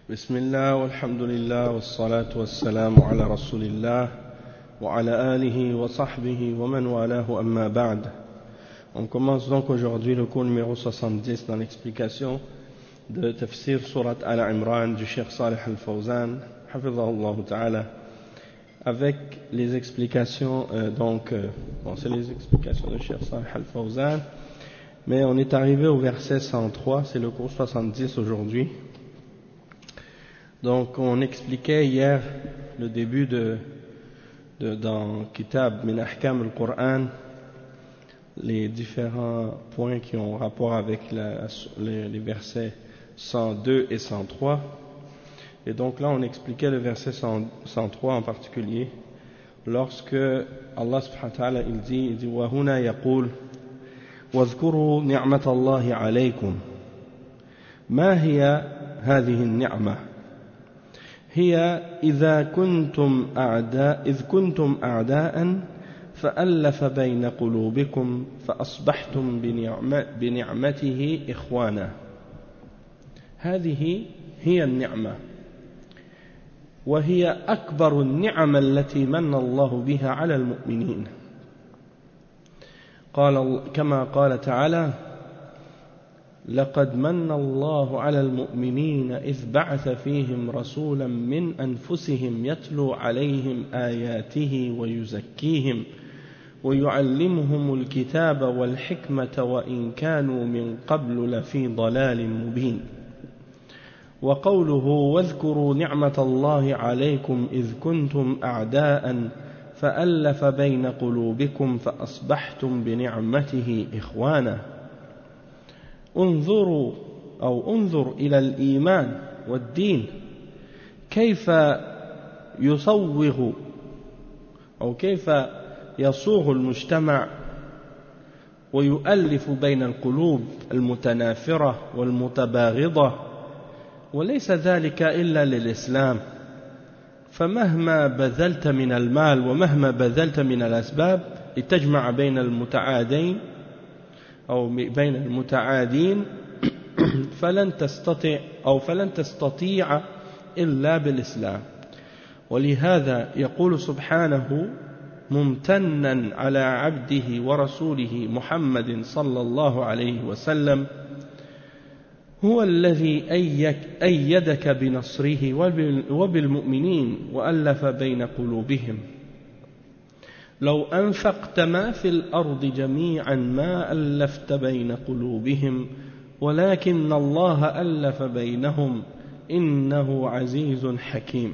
بسم الله والحمد لله والصلاة والسلام على رسول الله وعلى آله وصحبه ومن والاه أما بعد. On commence donc aujourd'hui le cours numéro 70 dans l'explication de Tafsir Surat Al-Imran du Cheikh Salih Al-Fawzan, hafidhahullah ta'ala, avec les explications, c'est les explications du Cheikh Salih Al-Fawzan, mais on est arrivé au verset 103, c'est le cours 70 aujourd'hui. Donc on expliquait hier le début dans Kitab Min Ahkam al-Qur'an, les différents points qui ont rapport avec les versets 102 et 103. Et donc là on expliquait le verset 103 en particulier, lorsque Allah subhanahu wa ta'ala il dit wa huna yaqul واذكروا نعمة الله عليكم ما هي هذه النعمة هي إذ كنتم أعداء فألف بين قلوبكم فأصبحتم بنعمته إخوانا. هذه هي النعمة، وهي أكبر النعم التي من الله بها على المؤمنين. كما قال تعالى لقد من الله على المؤمنين إذ بعث فيهم رسولا من أنفسهم يتلو عليهم آياته ويزكيهم ويعلمهم الكتاب والحكمة وإن كانوا من قبل لفي ضلال مبين. وقوله واذكروا نعمة الله عليكم إذ كنتم أعداء فألف بين قلوبكم فأصبحتم بنعمته إخوانا. انظر إلى الإيمان والدين كيف يصوغ أو كيف يصوغ المجتمع ويؤلف بين القلوب المتنافرة والمتباغضة، وليس ذلك إلا للإسلام. فمهما بذلت من المال ومهما بذلت من الأسباب لتجمع بين المتعادين أو بين المتعادين فلن تستطيع إلا بالإسلام. ولهذا يقول سبحانه ممتنا على عبده ورسوله محمد صلى الله عليه وسلم هو الذي أيدك بنصره وبالمؤمنين وألف بين قلوبهم لو أنفقت ما في الأرض جميعا ما ألفت بين قلوبهم ولكن الله ألف بينهم إنه عزيز حكيم.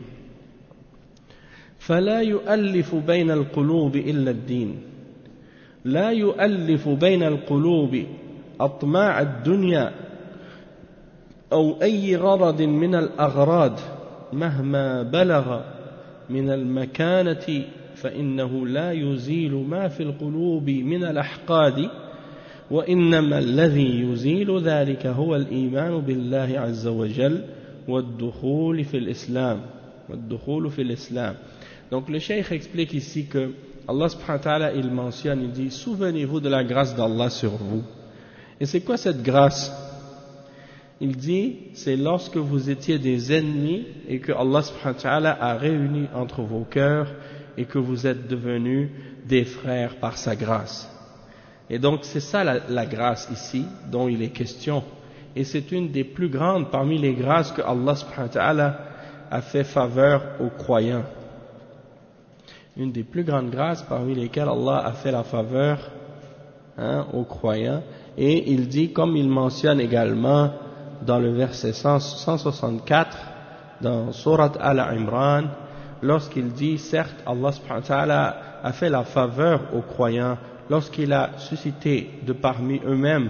فلا يؤلف بين القلوب إلا الدين، لا يؤلف بين القلوب أطماع الدنيا أو أي غرض من الأغراض مهما بلغ من المكانة، فإنه لا يزيل ما في القلوب من الأحقاد، وإنما الذي يزيل ذلك هو الإيمان بالله عز وجل والدخول في الإسلام. Donc le cheikh explique ici que Allah subhanahu wa ta'ala il mentionne, il dit souvenez-vous de la grâce d'Allah sur vous. Et c'est quoi cette grâce? Il dit c'est lorsque vous étiez des ennemis et que Allah subhanahu wa ta'ala a réuni entre vos cœurs et que vous êtes devenus des frères par sa grâce. Et donc c'est ça la grâce ici dont il est question, et c'est une des plus grandes parmi les grâces que Allah subhanahu wa ta'ala a fait faveur aux croyants. Une des plus grandes grâces parmi lesquelles Allah a fait la faveur aux croyants. Et il dit, comme il mentionne également dans le verset 164 dans Surat Al-Imran, lorsqu'il dit certes Allah subhanahu wa ta'ala a fait la faveur aux croyants lorsqu'il a suscité de parmi eux-mêmes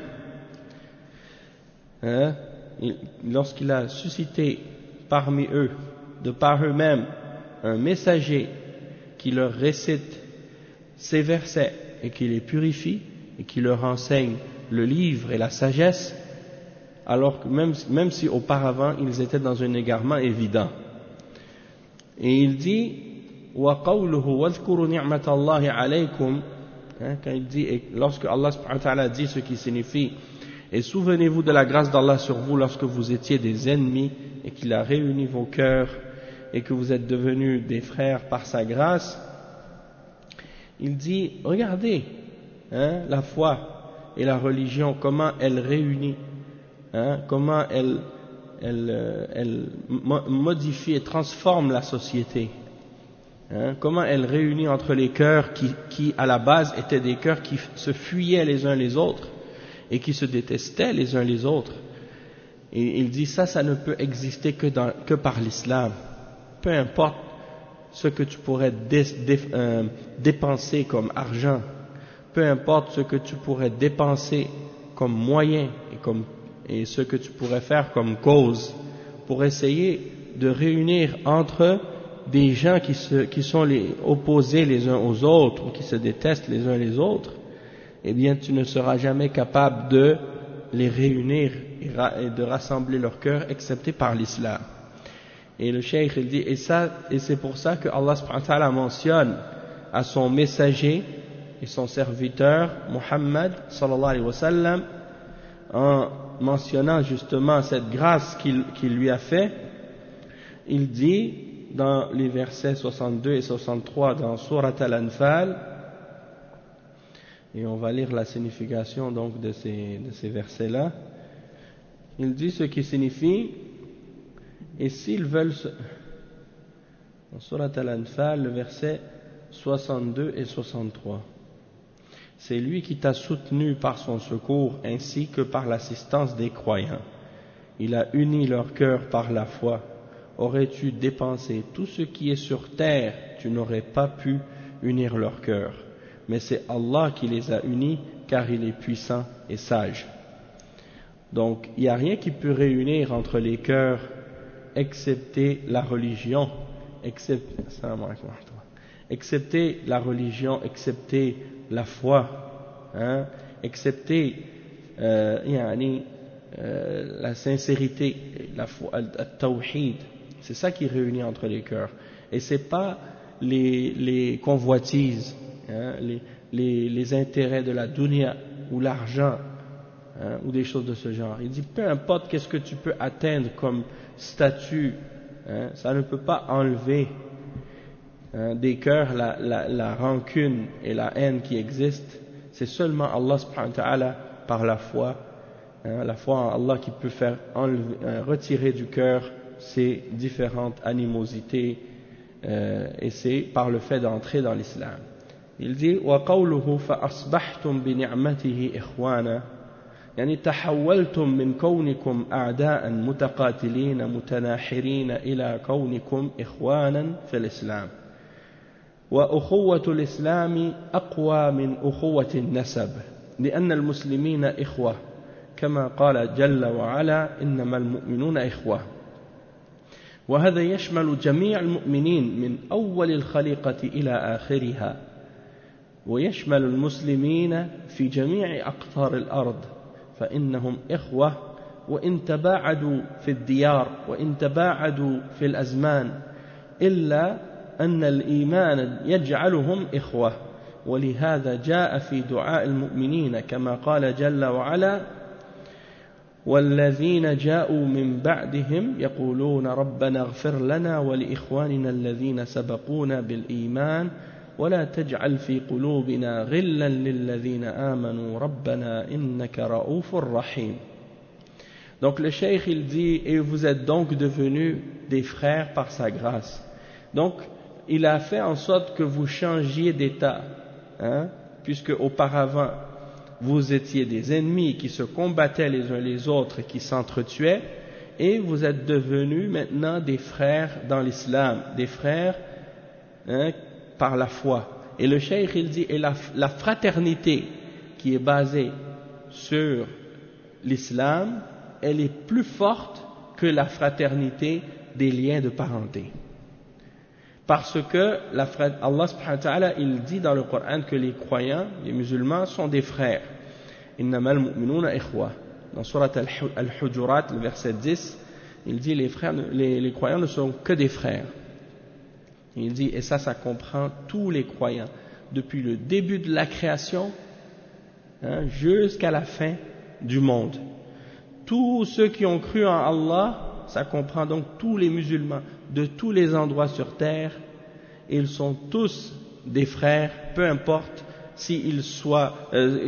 lorsqu'il a suscité parmi eux de par eux-mêmes un messager qui leur récite ces versets et qui les purifie et qui leur enseigne le livre et la sagesse, alors que même si auparavant ils étaient dans un égarement évident. Et il dit وَقَوْلُهُ وَاذْكُرُوا نِعْمَةَ اللَّهِ عَلَيْكُمْ, quand il dit, et lorsque Allah subhanahu wa ta'ala dit ce qui signifie Et souvenez-vous de la grâce d'Allah sur vous lorsque vous étiez des ennemis et qu'il a réuni vos cœurs et que vous êtes devenus des frères par sa grâce. Il dit, regardez la foi et la religion, comment elle réunit, comment elle modifie et transforme la société, comment elle réunit entre les cœurs qui à la base étaient des cœurs qui se fuyaient les uns les autres et qui se détestaient les uns les autres. Et il dit ça ne peut exister que par l'islam. Peu importe ce que tu pourrais dépenser comme argent, peu importe ce que tu pourrais dépenser comme moyen et ce que tu pourrais faire comme cause pour essayer de réunir entre des gens qui sont opposés les uns aux autres ou qui se détestent les uns les autres, eh bien tu ne seras jamais capable de les réunir et de rassembler leur cœur excepté par l'islam. Et le cheikh il dit, et c'est pour ça que Allah subhanahu wa ta'ala mentionne à son messager et son serviteur Muhammad sallallahu alayhi wa sallam, en mentionnant justement cette grâce qu'il lui a fait, il dit dans les versets 62 et 63 dans Surat Al-Anfal, et on va lire la signification donc de ces versets-là. Il dit ce qui signifie, et s'ils veulent, dans Surat Al-Anfal, le verset 62 et 63. C'est lui qui t'a soutenu par son secours ainsi que par l'assistance des croyants. Il a uni leur cœur par la foi. Aurais-tu dépensé tout ce qui est sur terre, tu n'aurais pas pu unir leur cœur. Mais c'est Allah qui les a unis car il est puissant et sage. Donc il n'y a rien qui peut réunir entre les cœurs excepté la religion, excepté la foi, excepté la sincérité, la foi, al-tawhid. C'est ça qui réunit entre les cœurs. Et c'est pas les convoitises, les intérêts de la dunya ou l'argent, ou des choses de ce genre. Il dit peu importe qu'est-ce que tu peux atteindre comme statut, ça ne peut pas enlever des cœurs la rancune et la haine qui existent. C'est seulement Allah subhanahu wa ta'ala par la foi en Allah qui peut faire retirer du cœur ces différentes animosités, et c'est par le fait d'entrer dans l'islam. Il dit وَقَوْلُهُ فَأَصْبَحْتُمْ بِنِعْمَتِهِ إِخْوَانًا يعني تحولتم من كونكم أعداء متقاتلين متناحرين إلى كونكم إخوانا في الإسلام وأخوة الإسلام أقوى من أخوة النسب لأن المسلمين إخوة كما قال جل وعلا إنما المؤمنون إخوة وهذا يشمل جميع المؤمنين من أول الخليقة إلى آخرها ويشمل المسلمين في جميع أقطار الأرض فإنهم إخوة وإن تباعدوا في الديار وإن تباعدوا في الأزمان إلا أن الإيمان يجعلهم إخوة ولهذا جاء في دعاء المؤمنين كما قال جل وعلا والذين جاءوا من بعدهم يقولون ربنا اغفر لنا ولإخواننا الذين سبقونا بالإيمان ولا تجعل في قلوبنا غلا للذين آمنوا ربنا إنك رؤوف رحيم. Donc le cheikh il dit et vous êtes donc devenus des frères par sa grâce. Donc il a fait en sorte que vous changiez d'état, puisque auparavant vous étiez des ennemis qui se combattaient les uns les autres et qui s'entretuaient, et vous êtes devenus maintenant des frères dans l'islam, des frères par la foi. Et le cheikh il dit et la fraternité qui est basée sur l'islam, elle est plus forte que la fraternité des liens de parenté. Parce que Allah subhanahu wa ta'ala il dit dans le Coran que les croyants, les musulmans sont des frères. Innamal mu'minuna ikhwa. Dans surat Al-Hujurat, le verset 10, il dit les croyants ne sont que des frères. Il dit, et ça comprend tous les croyants, depuis le début de la création jusqu'à la fin du monde. Tous ceux qui ont cru en Allah, ça comprend donc tous les musulmans de tous les endroits sur terre, ils sont tous des frères, peu importe qu'ils soient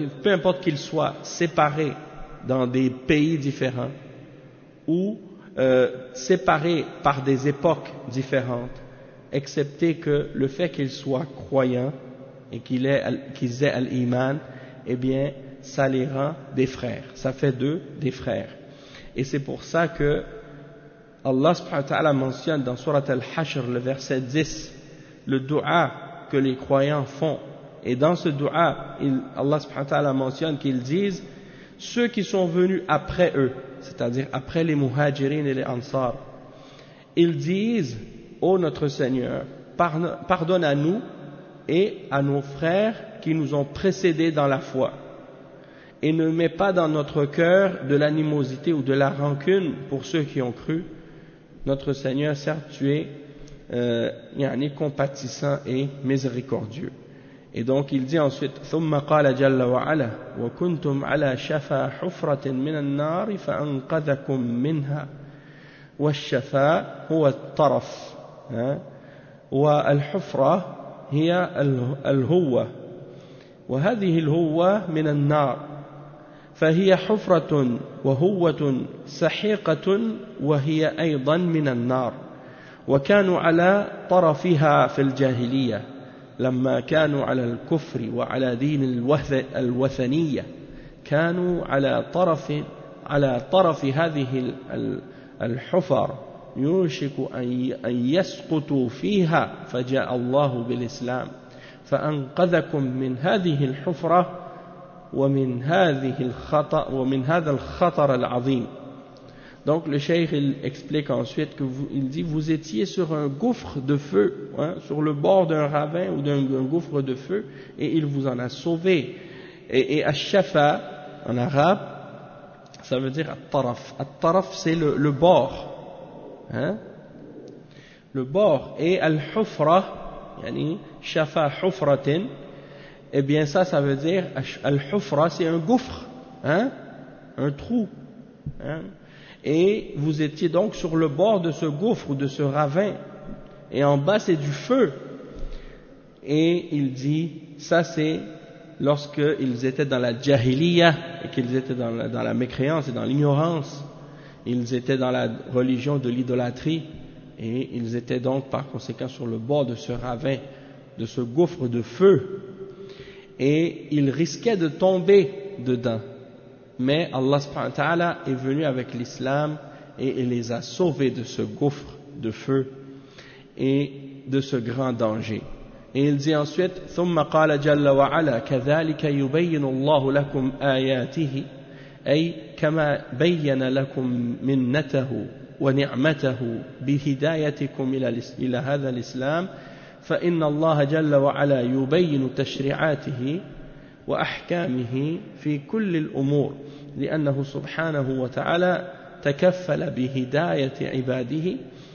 séparés dans des pays différents ou séparés par des époques différentes, excepté que le fait qu'ils soient croyants et qu'ils aient al-iman, eh bien, ça les rend des frères. Ça fait d'eux des frères. Et c'est pour ça que Allah subhanahu wa ta'ala mentionne dans Surat al-Hashr, le verset 10, le dua que les croyants font. Et dans ce dua, Allah subhanahu wa ta'ala mentionne qu'ils disent ceux qui sont venus après eux, c'est-à-dire après les muhajirin et les ansar, ils disent ô notre Seigneur, pardonne à nous et à nos frères qui nous ont précédés dans la foi, et ne mets pas dans notre cœur de l'animosité ou de la rancune pour ceux qui ont cru. Notre Seigneur, certes, tu es compatissant et miséricordieux. Et donc il dit ensuite ثم قال جل وعلا وكنتم على شفا حفرة من النار فأنقذكم منها والشفاء هو الطرف والحفرة هي الهوة وهذه الهوة من النار فهي حفرة وهوة سحيقة وهي أيضا من النار وكانوا على طرفها في الجاهلية لما كانوا على الكفر وعلى دين الوثنية كانوا على طرف هذه الحفر يوشك أن يسقطوا فيها فجاء الله بالإسلام فأنقذكم من هذه الحفرة ومن هذا الخطر العظيم. Donc le cheikh il explique ensuite il dit vous étiez sur un gouffre de feu, sur le bord d'un ravin ou d'un gouffre de feu, et il vous en a sauvé. Et ash-shafa en arabe ça veut dire at-taraf. At-taraf c'est le bord, le bord. Et al-hufra yani shafa hufratin, eh bien ça veut dire al-hufra c'est un gouffre, un trou, et vous étiez donc sur le bord de ce gouffre ou de ce ravin, et en bas c'est du feu. Et il dit ça c'est lorsqu'ils étaient dans la jahiliya et qu'ils étaient dans la mécréance et dans l'ignorance, ils étaient dans la religion de l'idolâtrie, et ils étaient donc par conséquent sur le bord de ce ravin, de ce gouffre de feu, et ils risquaient de tomber dedans. Mais Allah subhanahu wa ta'ala est venu avec l'islam et il les a sauvés de ce gouffre de feu et de ce grand danger. Et il dit ensuite ثم قال جل وعلا كذلك يبين الله لكم آياته أي كما بين لكم منته ونعمته بهدايتكم إلى هذا الإسلام فإن الله جل وعلا يبين تشريعاته وأحكامه في كل الأمور لأنه سبحانه وتعالى تكفل بهداية عباده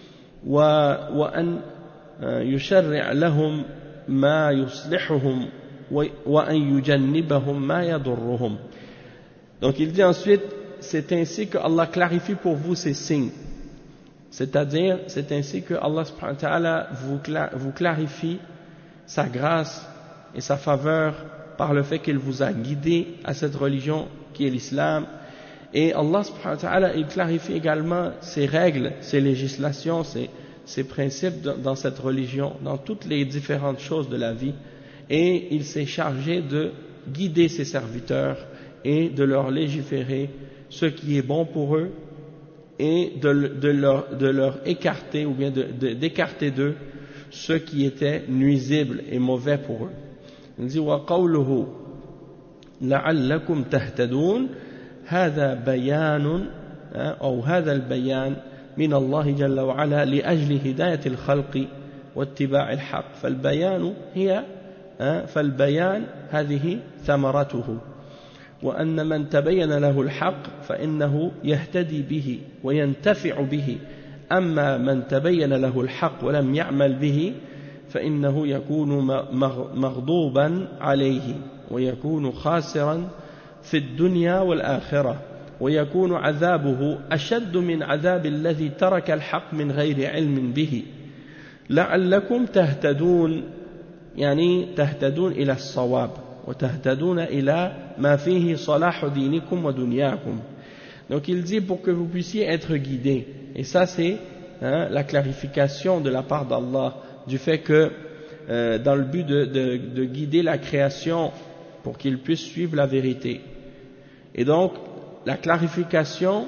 وأن يشرع لهم ما يصلحهم وأن يجنبهم ما يضرهم. Donc il dit ensuite c'est ainsi que Allah clarifie pour vous ces signes, c'est-à-dire c'est ainsi que Allah subhanahu wa ta'ala vous clarifie sa grâce et sa faveur par le fait qu'il vous a guidé à cette religion qui est l'islam. Et Allah subhanahu wa ta'ala il clarifie également ses règles, ses législations, ses principes dans cette religion, dans toutes les différentes choses de la vie, et il s'est chargé de guider ses serviteurs et de leur légiférer ce qui est bon pour eux et de leur écarter ou bien d'écarter d'eux ce qui était nuisible et mauvais pour eux. Il dit وقوله لعلكم تهتدون هذا بيان أو هذا البيان من الله جل وعلا لأجل هداية الخلق واتباع الحق فالبيان هذه ثمرته وأن من تبين له الحق فإنه يهتدي به وينتفع به أما من تبين له الحق ولم يعمل به فإنه يكون مغضوبا عليه ويكون خاسرا في الدنيا والآخرة ويكون عذابه أشد من عذاب الذي ترك الحق من غير علم به لعلكم تهتدون يعني تهتدون إلى الصواب وتهتدون إلى ما فيه صلاح دينكم ودنياكم. Donc il dit pour que vous puissiez être guidés, et ça c'est la clarification de la part d'Allah du fait que dans le but de guider la création pour qu'ils puissent suivre la vérité. Et donc la clarification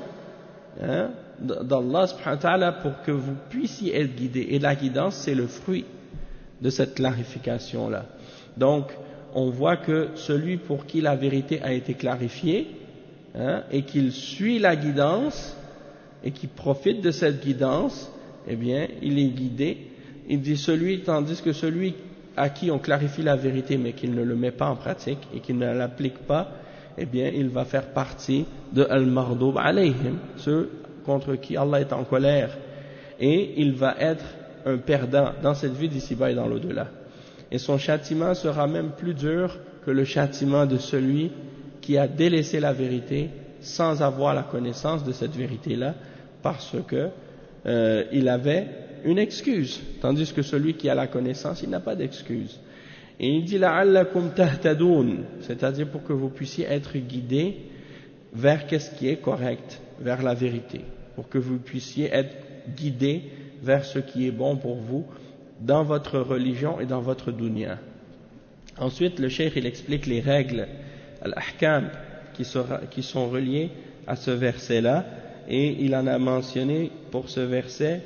d'Allah subhanahu wa ta'ala pour que vous puissiez être guidés, et la guidance c'est le fruit de cette clarification là. Donc on voit que celui pour qui la vérité a été clarifiée et qu'il suit la guidance et qui profite de cette guidance, eh bien il est guidé. Il dit tandis que celui à qui on clarifie la vérité mais qu'il ne le met pas en pratique et qu'il ne l'applique pas, eh bien il va faire partie de al-maghdub alayhim, ceux contre qui Allah est en colère, et il va être un perdant dans cette vie d'ici-bas et dans l'au-delà. Et son châtiment sera même plus dur que le châtiment de celui qui a délaissé la vérité sans avoir la connaissance de cette vérité-là, parce que il avait une excuse, tandis que celui qui a la connaissance, il n'a pas d'excuse. Et il dit la'allakum tahtadoun, c'est-à-dire pour que vous puissiez être guidés vers qu'est-ce qui est correct, vers la vérité, pour que vous puissiez être guidés vers ce qui est bon pour vous dans votre religion et dans votre dunya. Ensuite, le cheikh il explique les règles, al-ahkam, qui sont reliées à ce verset-là, et il en a mentionné pour ce verset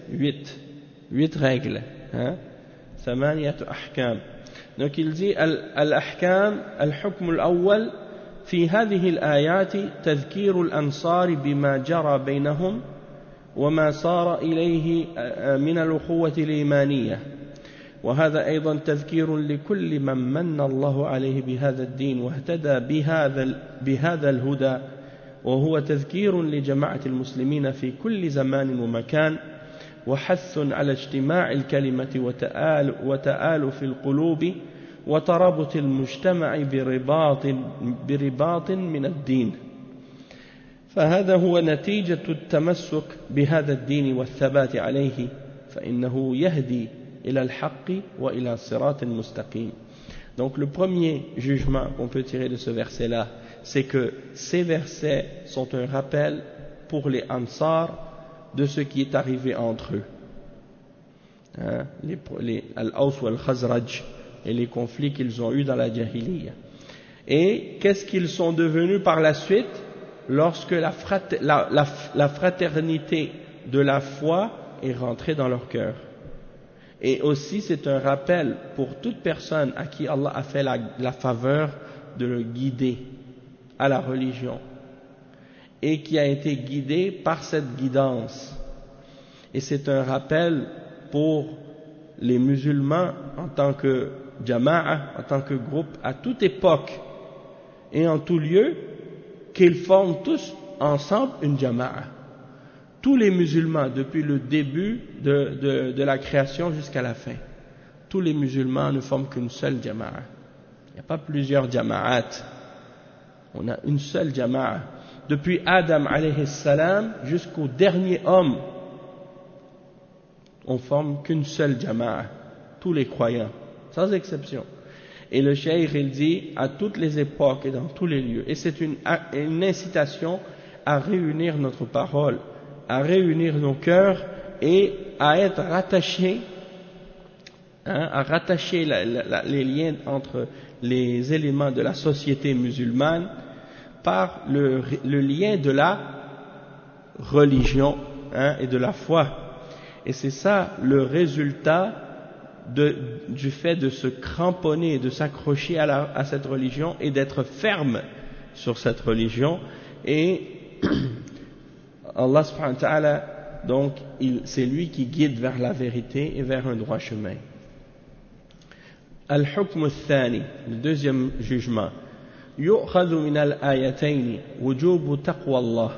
8 règles. Samaniyat ahkam. Donc il dit al-ahkam, al-hukm al-awwal في هذه الآيات تذكير الأنصار بما جرى بينهم وما صار إليه من الأخوة الإيمانية، وهذا أيضا تذكير لكل من الله عليه بهذا الدين واهتدى بهذا الهدى، وهو تذكير لجماعة المسلمين في كل زمان ومكان، وحث على اجتماع الكلمة وتآلف القلوب وترابط المجتمع برباط من الدين. فهذا هو نتيجة التمسك بهذا الدين والثبات عليه، فإنه يهدي إلى الحق وإلى صراط مستقيم. Donc le premier jugement qu'on peut tirer de ce verset-là, c'est que ces versets sont un rappel pour les Ansar de ce qui est arrivé entre eux, les Al-Aws ou Al-Khazraj, et les conflits qu'ils ont eus dans la Jahiliya. Et qu'est-ce qu'ils sont devenus par la suite lorsque la fraternité de la foi est rentrée dans leur cœur. Et aussi c'est un rappel pour toute personne à qui Allah a fait la faveur de le guider à la religion et qui a été guidé par cette guidance. Et c'est un rappel pour les musulmans en tant que jama'a, en tant que groupe, à toute époque et en tout lieu, qu'ils forment tous ensemble une jama'a. Tous les musulmans, depuis le début de la création jusqu'à la fin, tous les musulmans ne forment qu'une seule jama'a. Il n'y a pas plusieurs jama'at. On a une seule jama'a. Depuis Adam alayhi salam jusqu'au dernier homme, on forme qu'une seule jama'a. Tous les croyants, sans exception. Et le cheikh il dit à toutes les époques et dans tous les lieux, et c'est une incitation à réunir notre parole, à réunir nos cœurs et à être rattachés, à rattacher les liens entre les éléments de la société musulmane par le lien de la religion et de la foi. Et c'est ça le résultat du fait de se cramponner, de s'accrocher à cette religion et d'être ferme sur cette religion. Et Allah subhanahu wa ta'ala, donc, c'est lui qui guide vers la vérité et vers un droit chemin. Al-Hukm al-Thani, le deuxième jugement. يؤخذ من الآيتين وجوب تقوى الله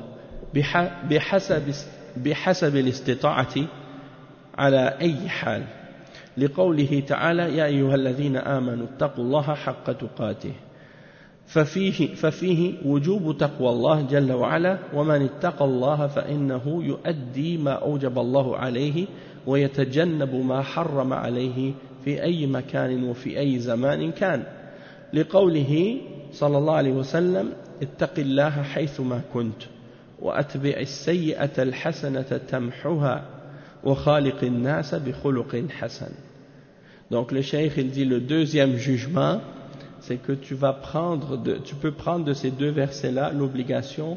بحسب الاستطاعة على أي حال لقوله تعالى يا أيها الذين آمنوا اتقوا الله حق تقاته ففيه وجوب تقوى الله جل وعلا ومن اتقى الله فإنه يؤدي ما أوجب الله عليه ويتجنب ما حرم عليه في أي مكان وفي أي زمان كان لقوله صلى الله عليه وسلم اتق الله حيثما كنت وأتبع السيئة الحسنة تمحها وخالق الناس بخلق حسن. Donc le cheikh il dit le deuxième jugement c'est que tu peux prendre de ces deux versets-là l'obligation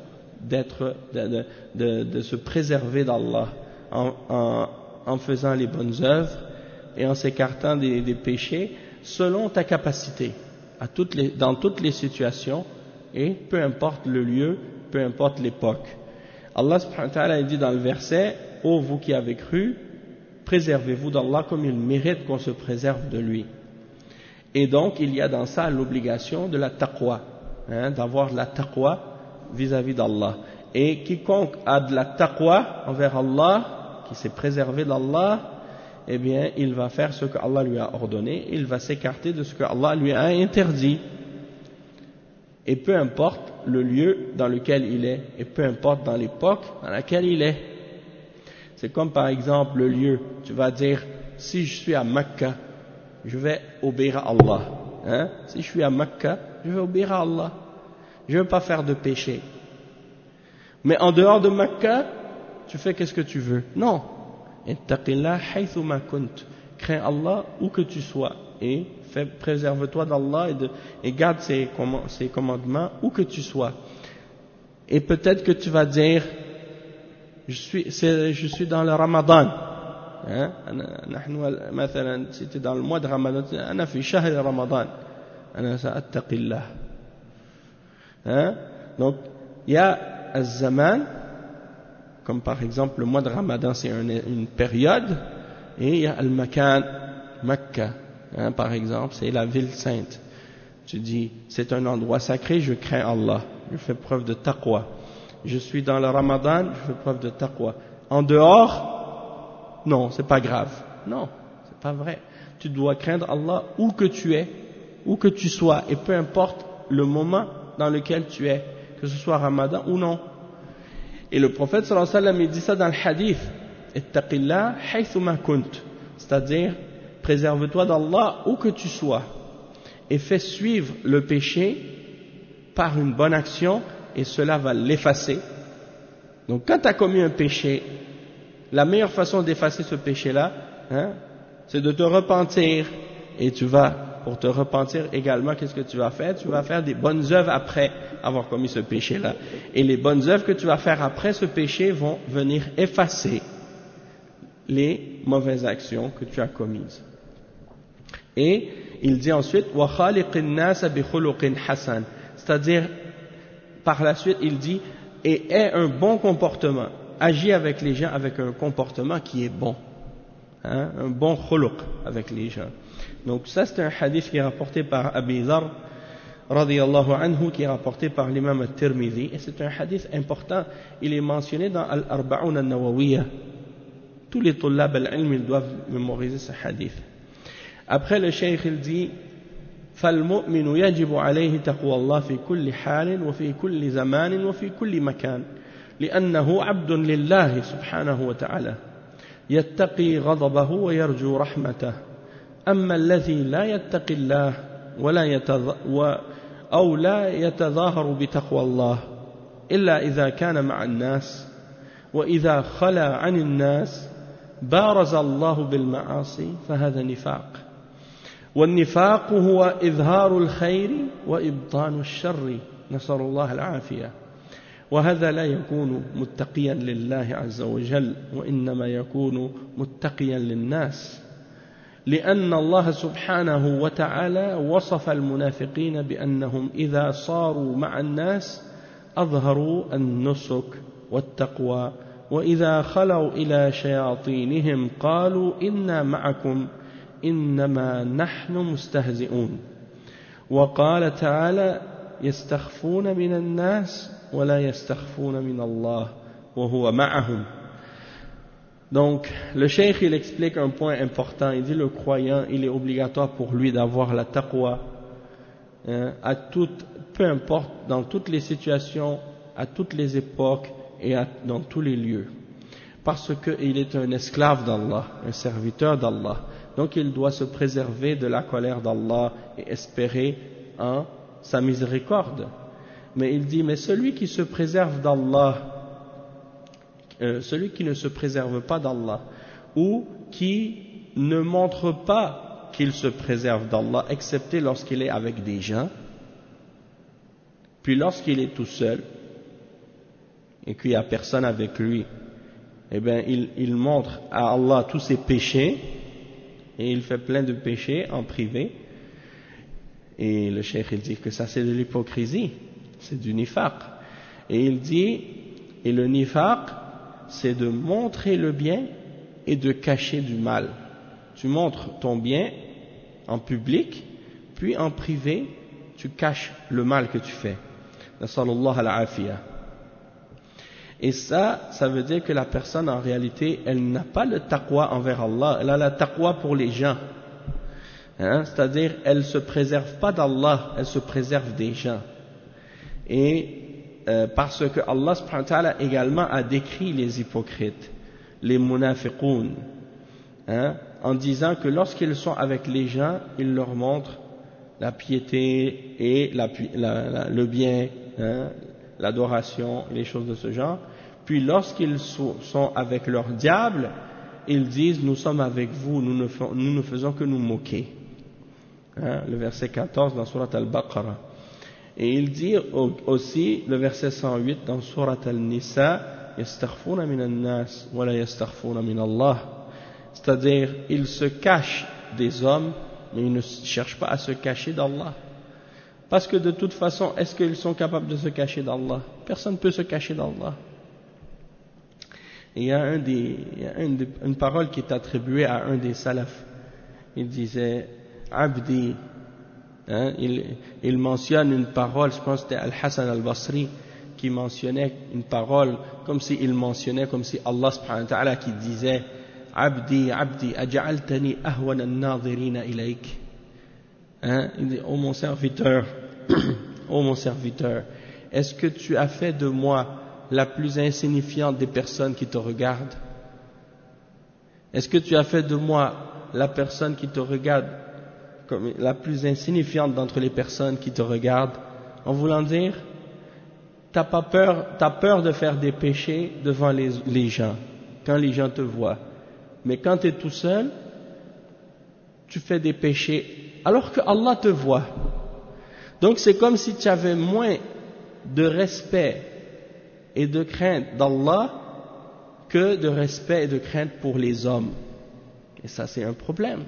de se préserver d'Allah en faisant les bonnes œuvres et en s'écartant des péchés selon ta capacité dans toutes les situations et peu importe le lieu, peu importe l'époque. Allah subhanahu wa ta'ala dit dans le verset ô vous qui avez cru, préservez-vous d'Allah comme il mérite qu'on se préserve de lui. Et donc, il y a dans ça l'obligation de la taqwa, d'avoir la taqwa vis-à-vis d'Allah. Et quiconque a de la taqwa envers Allah, qui s'est préservé d'Allah, eh bien, il va faire ce que Allah lui a ordonné, il va s'écarter de ce que Allah lui a interdit. Et peu importe le lieu dans lequel il est, et peu importe dans l'époque dans laquelle il est. C'est comme par exemple le lieu, tu vas dire, si je suis à Mecca, je vais obéir à Allah. Si je suis à Mecca, je vais obéir à Allah. Je ne veux pas faire de péché. Mais en dehors de Mecca, tu fais qu'est-ce que tu veux. Non. Ittaqillah haythuma kunt. Crains Allah où que tu sois. Et préserve-toi d'Allah et garde ses commandements où que tu sois. Et peut-être que tu vas dire, je suis dans le Ramadan. نحن مثلا c'était dans le mois de Ramadan أنا في شهر رمضان أنا سأتقي الله donc il y a الزمان comme par exemple le mois de Ramadan c'est une période et il y a al-makan Mecca par exemple c'est la ville sainte tu dis c'est un endroit sacré je crains Allah je fais preuve de taqwa je suis dans le Ramadan je fais preuve de taqwa en dehors non, c'est pas grave. Non, c'est pas vrai. Tu dois craindre Allah où que tu es, où que tu sois, et peu importe le moment dans lequel tu es, que ce soit Ramadan ou non. Et le prophète sallallahu alayhi wa sallam, il dit ça dans le hadith, ittaqillah haythuma kunt, c'est-à-dire préserve-toi d'Allah où que tu sois, et fais suivre le péché par une bonne action, et cela va l'effacer. Donc quand tu as commis un péché, la meilleure façon d'effacer ce péché-là, c'est de te repentir. Et pour te repentir également, qu'est-ce que tu vas faire? Tu vas faire des bonnes œuvres après avoir commis ce péché-là. Et les bonnes œuvres que tu vas faire après ce péché vont venir effacer les mauvaises actions que tu as commises. Et il dit ensuite, wa khaliqin nas bi khuluqin hasan, c'est-à-dire par la suite il dit et aie un bon comportement. Agis avec les gens avec un comportement qui est bon, un bon khuluq avec les gens. Donc ça c'est un hadith qui est rapporté par Abi Dharr radiyallahu anhu, qui est rapporté par l'imam al-Tirmidhi, et c'est un hadith important, il est mentionné dans Al-Arba'un al-Nawawiyya. Tous les tullab al-ilm ils doivent mémoriser ce hadith. Après le cheikh il dit فالمؤمن يجب عليه تقوى الله في كل حال وفي كل زمان وفي كل مكان لأنه عبد لله سبحانه وتعالى يتقي غضبه ويرجو رحمته أما الذي لا يتقي الله أو لا يتظاهر بتقوى الله إلا إذا كان مع الناس وإذا خلا عن الناس بارز الله بالمعاصي فهذا نفاق والنفاق هو إظهار الخير وإبطان الشر نسأل الله العافية وهذا لا يكون متقيا لله عز وجل وإنما يكون متقيا للناس لأن الله سبحانه وتعالى وصف المنافقين بأنهم إذا صاروا مع الناس أظهروا النسك والتقوى وإذا خلوا إلى شياطينهم قالوا إنا معكم إنما نحن مستهزئون وقال تعالى يستخفون من الناس ولا يستخفون من الله وهو معهم. Donc le cheikh il explique un point important, il dit le croyant il est obligatoire pour lui d'avoir la taqwa peu importe, dans toutes les situations, à toutes les époques et dans tous les lieux. Parce qu'il est un esclave d'Allah, un serviteur d'Allah. Donc il doit se préserver de la colère d'Allah et espérer en sa miséricorde. Mais il dit, mais celui qui se préserve d'Allah, celui qui ne se préserve pas d'Allah, ou qui ne montre pas qu'il se préserve d'Allah, excepté lorsqu'il est avec des gens, puis lorsqu'il est tout seul, et qu'il n'y a personne avec lui, eh bien il montre à Allah tous ses péchés, et il fait plein de péchés en privé, et le cheikh il dit que ça c'est de l'hypocrisie, c'est du nifaq, et il dit, et le nifaq c'est de montrer le bien et de cacher du mal. Tu montres ton bien en public, puis en privé tu caches le mal que tu fais. Nasallallahu al-afiyah. Et ça veut dire que la personne en réalité, elle n'a pas le taqwa envers Allah, elle a la taqwa pour les gens. C'est-à-dire, elle ne se préserve pas d'Allah, elle se préserve des gens. Et parce que Allah subhanahu wa ta'ala également a décrit les hypocrites, les munafiqoun, en disant que lorsqu'ils sont avec les gens, ils leur montrent la piété et le bien, l'adoration, les choses de ce genre. Puis lorsqu'ils sont avec leur diable, ils disent nous sommes avec vous, nous ne faisons que nous moquer. Le verset 14 dans Surat Al-Baqarah. Et il dit aussi, le verset 108 dans Surat Al-Nisa, yastakhfuna min an-nas wa la yastakhfuna min Allah. C'est-à-dire, ils se cachent des hommes, mais ils ne cherchent pas à se cacher d'Allah. Parce que de toute façon, est-ce qu'ils sont capables de se cacher d'Allah? Personne ne peut se cacher d'Allah. Et il y a une parole qui est attribuée à un des salafs. Il disait, Abdi, il mentionne une parole, je pense que c'était Al-Hassan al-Basri, qui mentionnait une parole comme si Allah subhanahu wa ta'ala qui disait, Abdi, Abdi, aj'altani ahwan an-nadhirina ilayk. Il dit, oh mon serviteur, est-ce que tu as fait de moi la plus insignifiante des personnes qui te regardent? Est-ce que tu as fait de moi la personne qui te regarde comme la plus insignifiante d'entre les personnes qui te regardent? En voulant dire, t'as peur de faire des péchés devant les gens, quand les gens te voient. Mais quand tu es tout seul, tu fais des péchés alors que Allah te voit. Donc c'est comme si tu avais moins de respect et de crainte d'Allah que de respect et de crainte pour les hommes. Et ça c'est un problème.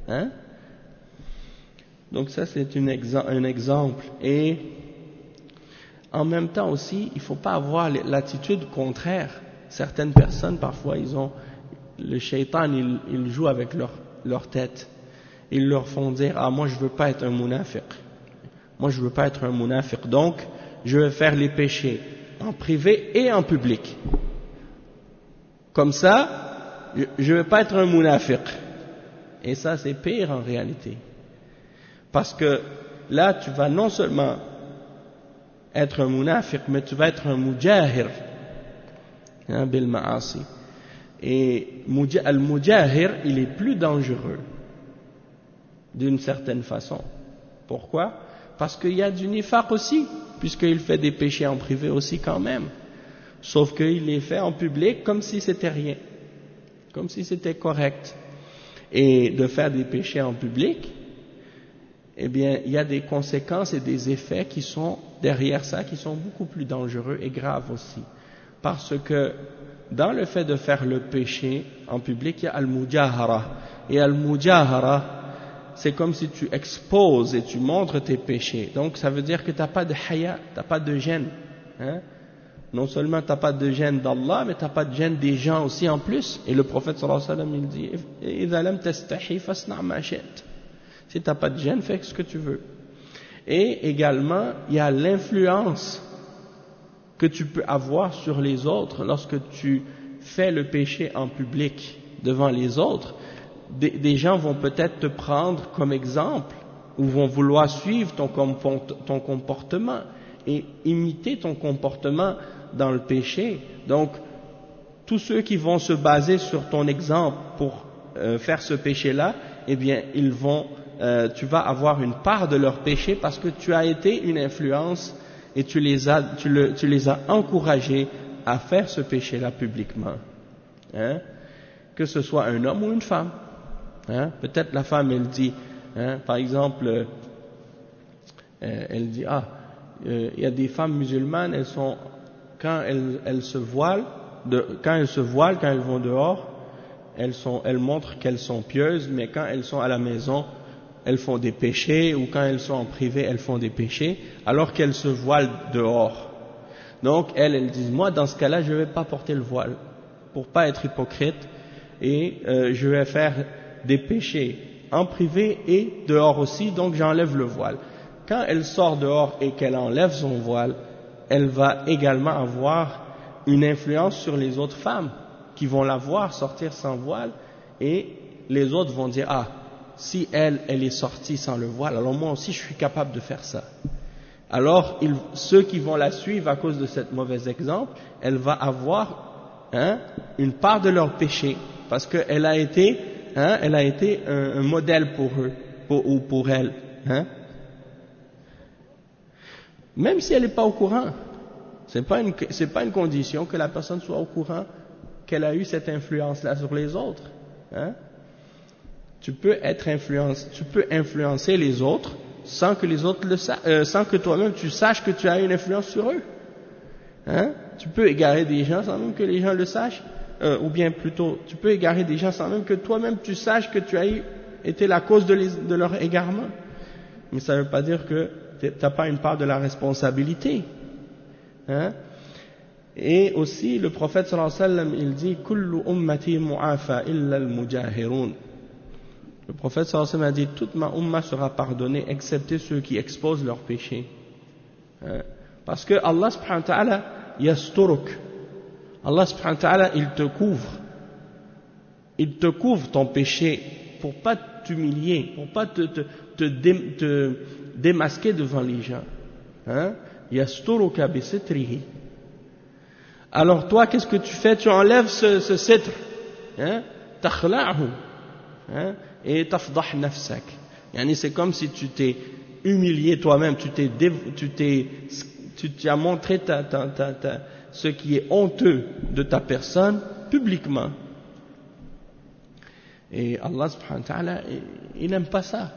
Donc ça c'est un exemple. Et en même temps aussi, il ne faut pas avoir l'attitude contraire. Certaines personnes parfois le shaitan il joue avec leur tête. Ils leur font dire, ah moi je veux pas être un munafiq. Moi je veux pas être un munafiq. Donc je vais faire les péchés en privé et en public. Comme ça, je vais pas être un munafiq. Et ça c'est pire en réalité. Parce que là tu vas non seulement être un munafiq, mais tu vas être un mujahir bil ma'asi. Et al-mujahir, il est plus dangereux d'une certaine façon. Pourquoi? Parce qu'il y a du nifaq aussi, puisqu'il fait des péchés en privé aussi quand même. Sauf qu'il les fait en public comme si c'était rien, comme si c'était correct. Et de faire des péchés en public, eh bien, il y a des conséquences et des effets qui sont derrière ça, qui sont beaucoup plus dangereux et graves aussi. Parce que dans le fait de faire le péché en public, il y a al-mujahara. Et al-mujahara, c'est comme si tu exposes et tu montres tes péchés. Donc ça veut dire que tu n'as pas de haya, tu n'as pas de gêne. Non seulement tu n'as pas de gêne d'Allah, mais tu n'as pas de gêne des gens aussi en plus. Et le prophète sallallahu alayhi wa sallam, il dit, إِذَا لَمْ تَسْتَحِي فَاصْنَعْ مَا شِئْتَ. Si tu n'as pas de gêne, fais ce que tu veux. Et également, il y a l'influence que tu peux avoir sur les autres lorsque tu fais le péché en public devant les autres. Des gens vont peut-être te prendre comme exemple ou vont vouloir suivre ton comportement et imiter ton comportement dans le péché. Donc, tous ceux qui vont se baser sur ton exemple pour faire ce péché-là, eh bien, tu vas avoir une part de leur péché parce que tu as été une influence et tu les as encouragés à faire ce péché-là publiquement. Hein? Que ce soit un homme ou une femme. Hein? Peut-être la femme, elle dit, hein, par exemple, elle dit, il y a des femmes musulmanes, quand elles se voilent, quand elles vont dehors, elles montrent qu'elles sont pieuses, mais quand elles sont à la maison, elles font des péchés, ou quand elles sont en privé, elles font des péchés, alors qu'elles se voilent dehors. Donc elles disent, moi dans ce cas-là, je ne vais pas porter le voile, pour pas être hypocrite, et je vais faire des péchés en privé et dehors aussi, donc j'enlève le voile. Quand elle sort dehors et qu'elle enlève son voile, elle va également avoir une influence sur les autres femmes qui vont la voir sortir sans voile, et les autres vont dire, si elle est sortie sans le voile, alors moi aussi je suis capable de faire ça. Alors ceux qui vont la suivre à cause de cet mauvais exemple, elle va avoir une part de leur péché, parce qu'elle a été un modèle pour eux, ou pour elle. Même si elle n'est pas au courant, c'est pas une condition que la personne soit au courant qu'elle a eu cette influence-là sur les autres. Tu peux influencer les autres sans que les autres sans que toi-même tu saches que tu as une influence sur eux. Tu peux égarer des gens sans même que les gens le sachent, ou bien plutôt, tu peux égarer des gens sans même que toi-même tu saches que tu as été la cause de leur égarement. Mais ça ne veut pas dire que tu n'as pas une part de la responsabilité. Et aussi, le prophète sallallahu alayhi wa sallam, il dit, kullu ummati mu'afa illa al-mujahirun. Le prophète sallallahu alayhi wa sallam a dit, toute ma umma sera pardonnée, excepté ceux qui exposent leurs péchés. Parce que Allah subhanahu wa ta'ala, yasturuk. Allah subhanahu wa ta'ala, il te couvre. Il te couvre ton péché pour pas t'humilier, pour pas te démasquer devant les gens. Yasturuka bi sitrihi. Alors toi, qu'est-ce que tu fais? Tu enlèves ce sitr, takhla'hu, et tafdah nafsak. Yani c'est comme si tu t'es humilié toi-même, tu as montré ce qui est honteux de ta personne publiquement. Et Allah subhanahu wa ta'ala, il n'aime pas ça.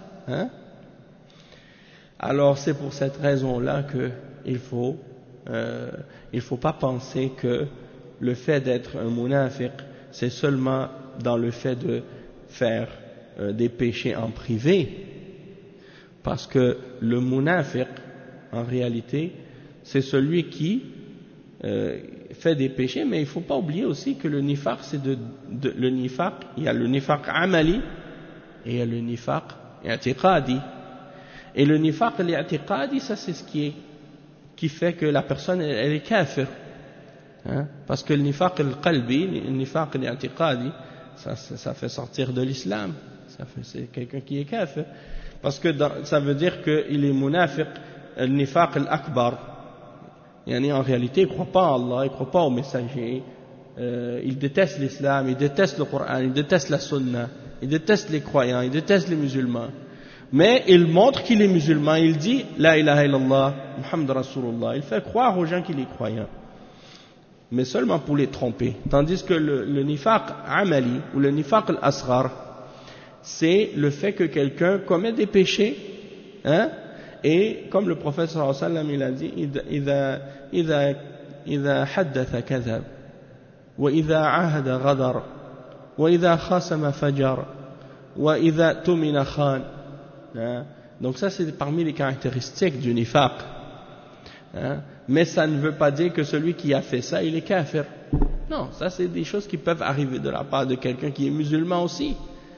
Alors c'est pour cette raison-là qu'il faut pas penser que le fait d'être un munafiq, c'est seulement dans le fait de faire des péchés en privé, parce que le munafiq, en réalité, c'est celui qui fait des péchés, mais il ne faut pas oublier aussi que le nifaq, le nifaq, il y a le nifaq amali et il y a le nifaq i'tiqadi. Et le nifaq i'tiqadi, ça c'est ce qui fait que la personne elle est kafir. Parce que le nifaq al-qalbi, le nifaq al-i'tiqadi, ça fait sortir de l'islam, c'est quelqu'un qui est kafir. Parce que ça veut dire qu'il est munafiq, le nifaq al-akbar. En réalité, il ne croit pas en Allah, il ne croit pas au messager, il déteste l'islam, il déteste le Coran, il déteste la sunna, il déteste les croyants, il déteste les musulmans. Mais il montre qu'il est musulman, il dit La ilaha illallah, Muhammad Rasulullah. Il fait croire aux gens qu'il est croyant, mais seulement pour les tromper. Tandis que le nifaq amali, ou le nifaq al-asghar, c'est le fait que quelqu'un commet des péchés, et comme le prophète sallallahu alayhi wa sallam il a dit إذا حدث كذب وإذا عاهد غدر وإذا خاصم فجر وإذا تمن خان. Donc ça c'est parmi les caractéristiques du nifaq, mais ça ne veut pas dire que celui qui a fait ça il est kafir. Non, ça c'est des choses qui peuvent arriver de la part de quelqu'un qui est musulman aussi.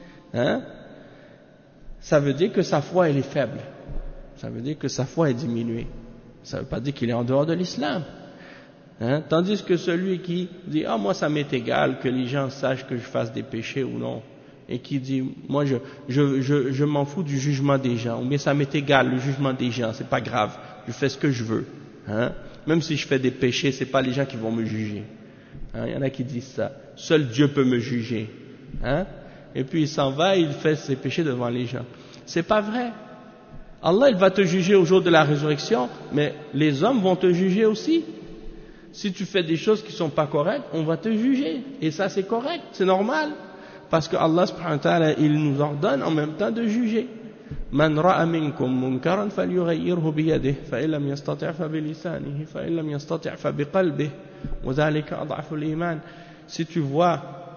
Ça veut dire que sa foi elle est faible, ça veut dire que sa foi est diminuée, ça ne veut pas dire qu'il est en dehors de l'islam. Tandis que celui qui dit moi ça m'est égal que les gens sachent que je fasse des péchés ou non, et qui dit moi je m'en fous du jugement des gens, ou bien ça m'est égal le jugement des gens, c'est pas grave, je fais ce que je veux, hein, même si je fais des péchés, c'est pas les gens qui vont me juger, hein, il y en a qui disent ça, seul Dieu peut me juger, hein, et puis il s'en va et il fait ses péchés devant les gens. C'est pas vrai. Allah il va te juger au jour de la résurrection, mais les hommes vont te juger aussi. Si tu fais des choses qui sont pas correctes, on va te juger. Et ça c'est correct, c'est normal. Parce que Allah subhanahu wa ta'ala, il nous ordonne en même temps de juger. Man ra'a minkum munkaran falyughayyirhu biyadihi fa in lam yastati' fa bilisanihi fa in lam yastati' fa biqalbihi wa dhalika adhafu al-iman. Si tu vois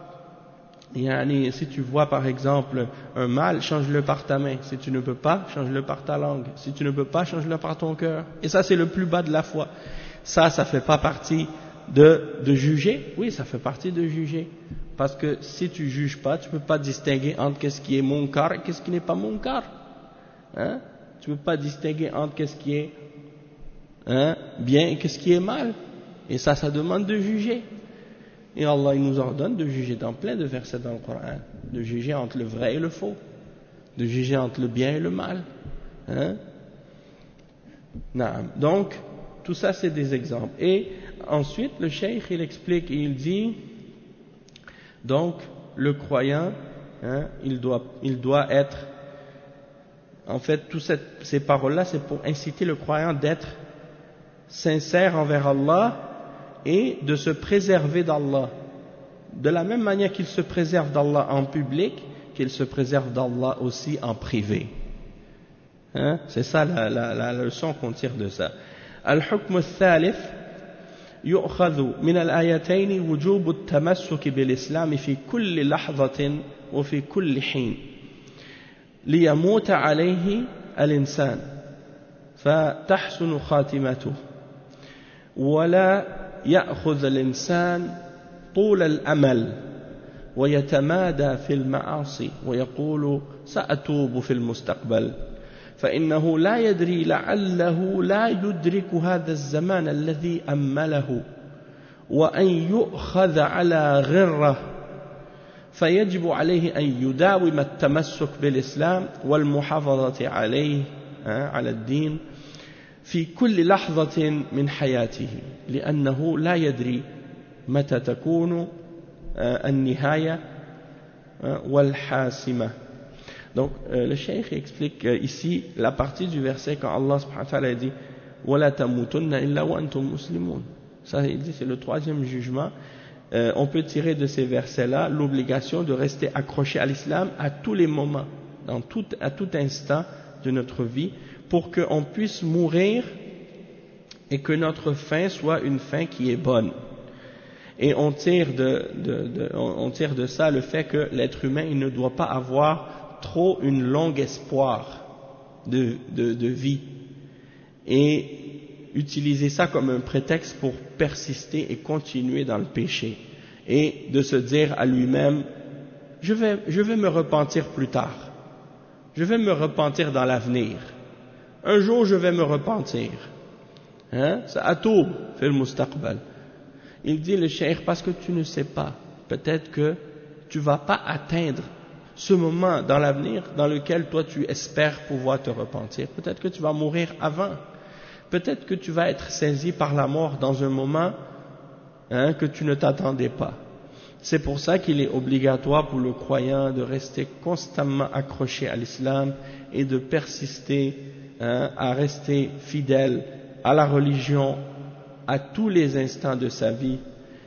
par exemple un mal, change-le par ta main. Si tu ne peux pas, change-le par ta langue. Si tu ne peux pas, change-le par ton cœur. Et ça c'est le plus bas de la foi. Ça fait pas partie de juger. Oui, ça fait partie de juger. Parce que si tu juges pas, tu peux pas distinguer entre qu'est-ce qui est munkar et qu'est-ce qui n'est pas munkar. Hein? Tu peux pas distinguer entre qu'est-ce qui est bien et qu'est-ce qui est mal. Et ça demande de juger. Et Allah il nous ordonne de juger dans plein de versets dans le Coran, de juger entre le vrai et le faux, de juger entre le bien et le mal. Hein? Donc, tout ça c'est des exemples. Et ensuite, le cheikh il explique et il dit, donc, le croyant, hein, il doit être, en fait, toutes ces paroles-là, c'est pour inciter le croyant d'être sincère envers Allah et de se préserver d'Allah. De la même manière qu'il se préserve d'Allah en public, qu'il se préserve d'Allah aussi en privé. Hein? C'est ça la leçon qu'on tire de ça. Al-hukm al-thalith يؤخذ من الآيتين وجوب التمسك بالإسلام في كل لحظة وفي كل حين ليموت عليه الإنسان فتحسن خاتمته ولا يأخذ الإنسان طول الأمل ويتمادى في المعاصي ويقول سأتوب في المستقبل فإنه لا يدري لعله لا يدرك هذا الزمان الذي أمله وأن يؤخذ على غرة فيجب عليه أن يداوم التمسك بالإسلام والمحافظة عليه على الدين في كل لحظة من حياته لأنه لا يدري متى تكون النهاية والحاسمة. Donc le cheikh explique ici la partie du verset quand Allah subhanahu wa ta'ala dit وَلَا تَمُوتُنَّ إِلَّا وَأَنْتُمْ مُسْلِمُونَ. Ça il dit c'est le troisième jugement. On peut tirer de ces versets-là l'obligation de rester accroché à l'islam à tous les moments, à tout instant de notre vie, pour qu'on puisse mourir et que notre fin soit une fin qui est bonne. Et on tire de ça le fait que l'être humain il ne doit pas avoir trop une longue espoir de vie et utiliser ça comme un prétexte pour persister et continuer dans le péché et de se dire à lui-même je vais me repentir plus tard, je vais me repentir dans l'avenir, un jour je vais me repentir, hein? Sa'atoub fil mustaqbal. Il dit le cheikh parce que tu ne sais pas, peut-être que tu vas pas atteindre ce moment dans l'avenir dans lequel toi tu espères pouvoir te repentir. Peut-être que tu vas mourir avant. Peut-être que tu vas être saisi par la mort dans un moment que tu ne t'attendais pas. C'est pour ça qu'il est obligatoire pour le croyant de rester constamment accroché à l'islam et de persister à rester fidèle à la religion à tous les instants de sa vie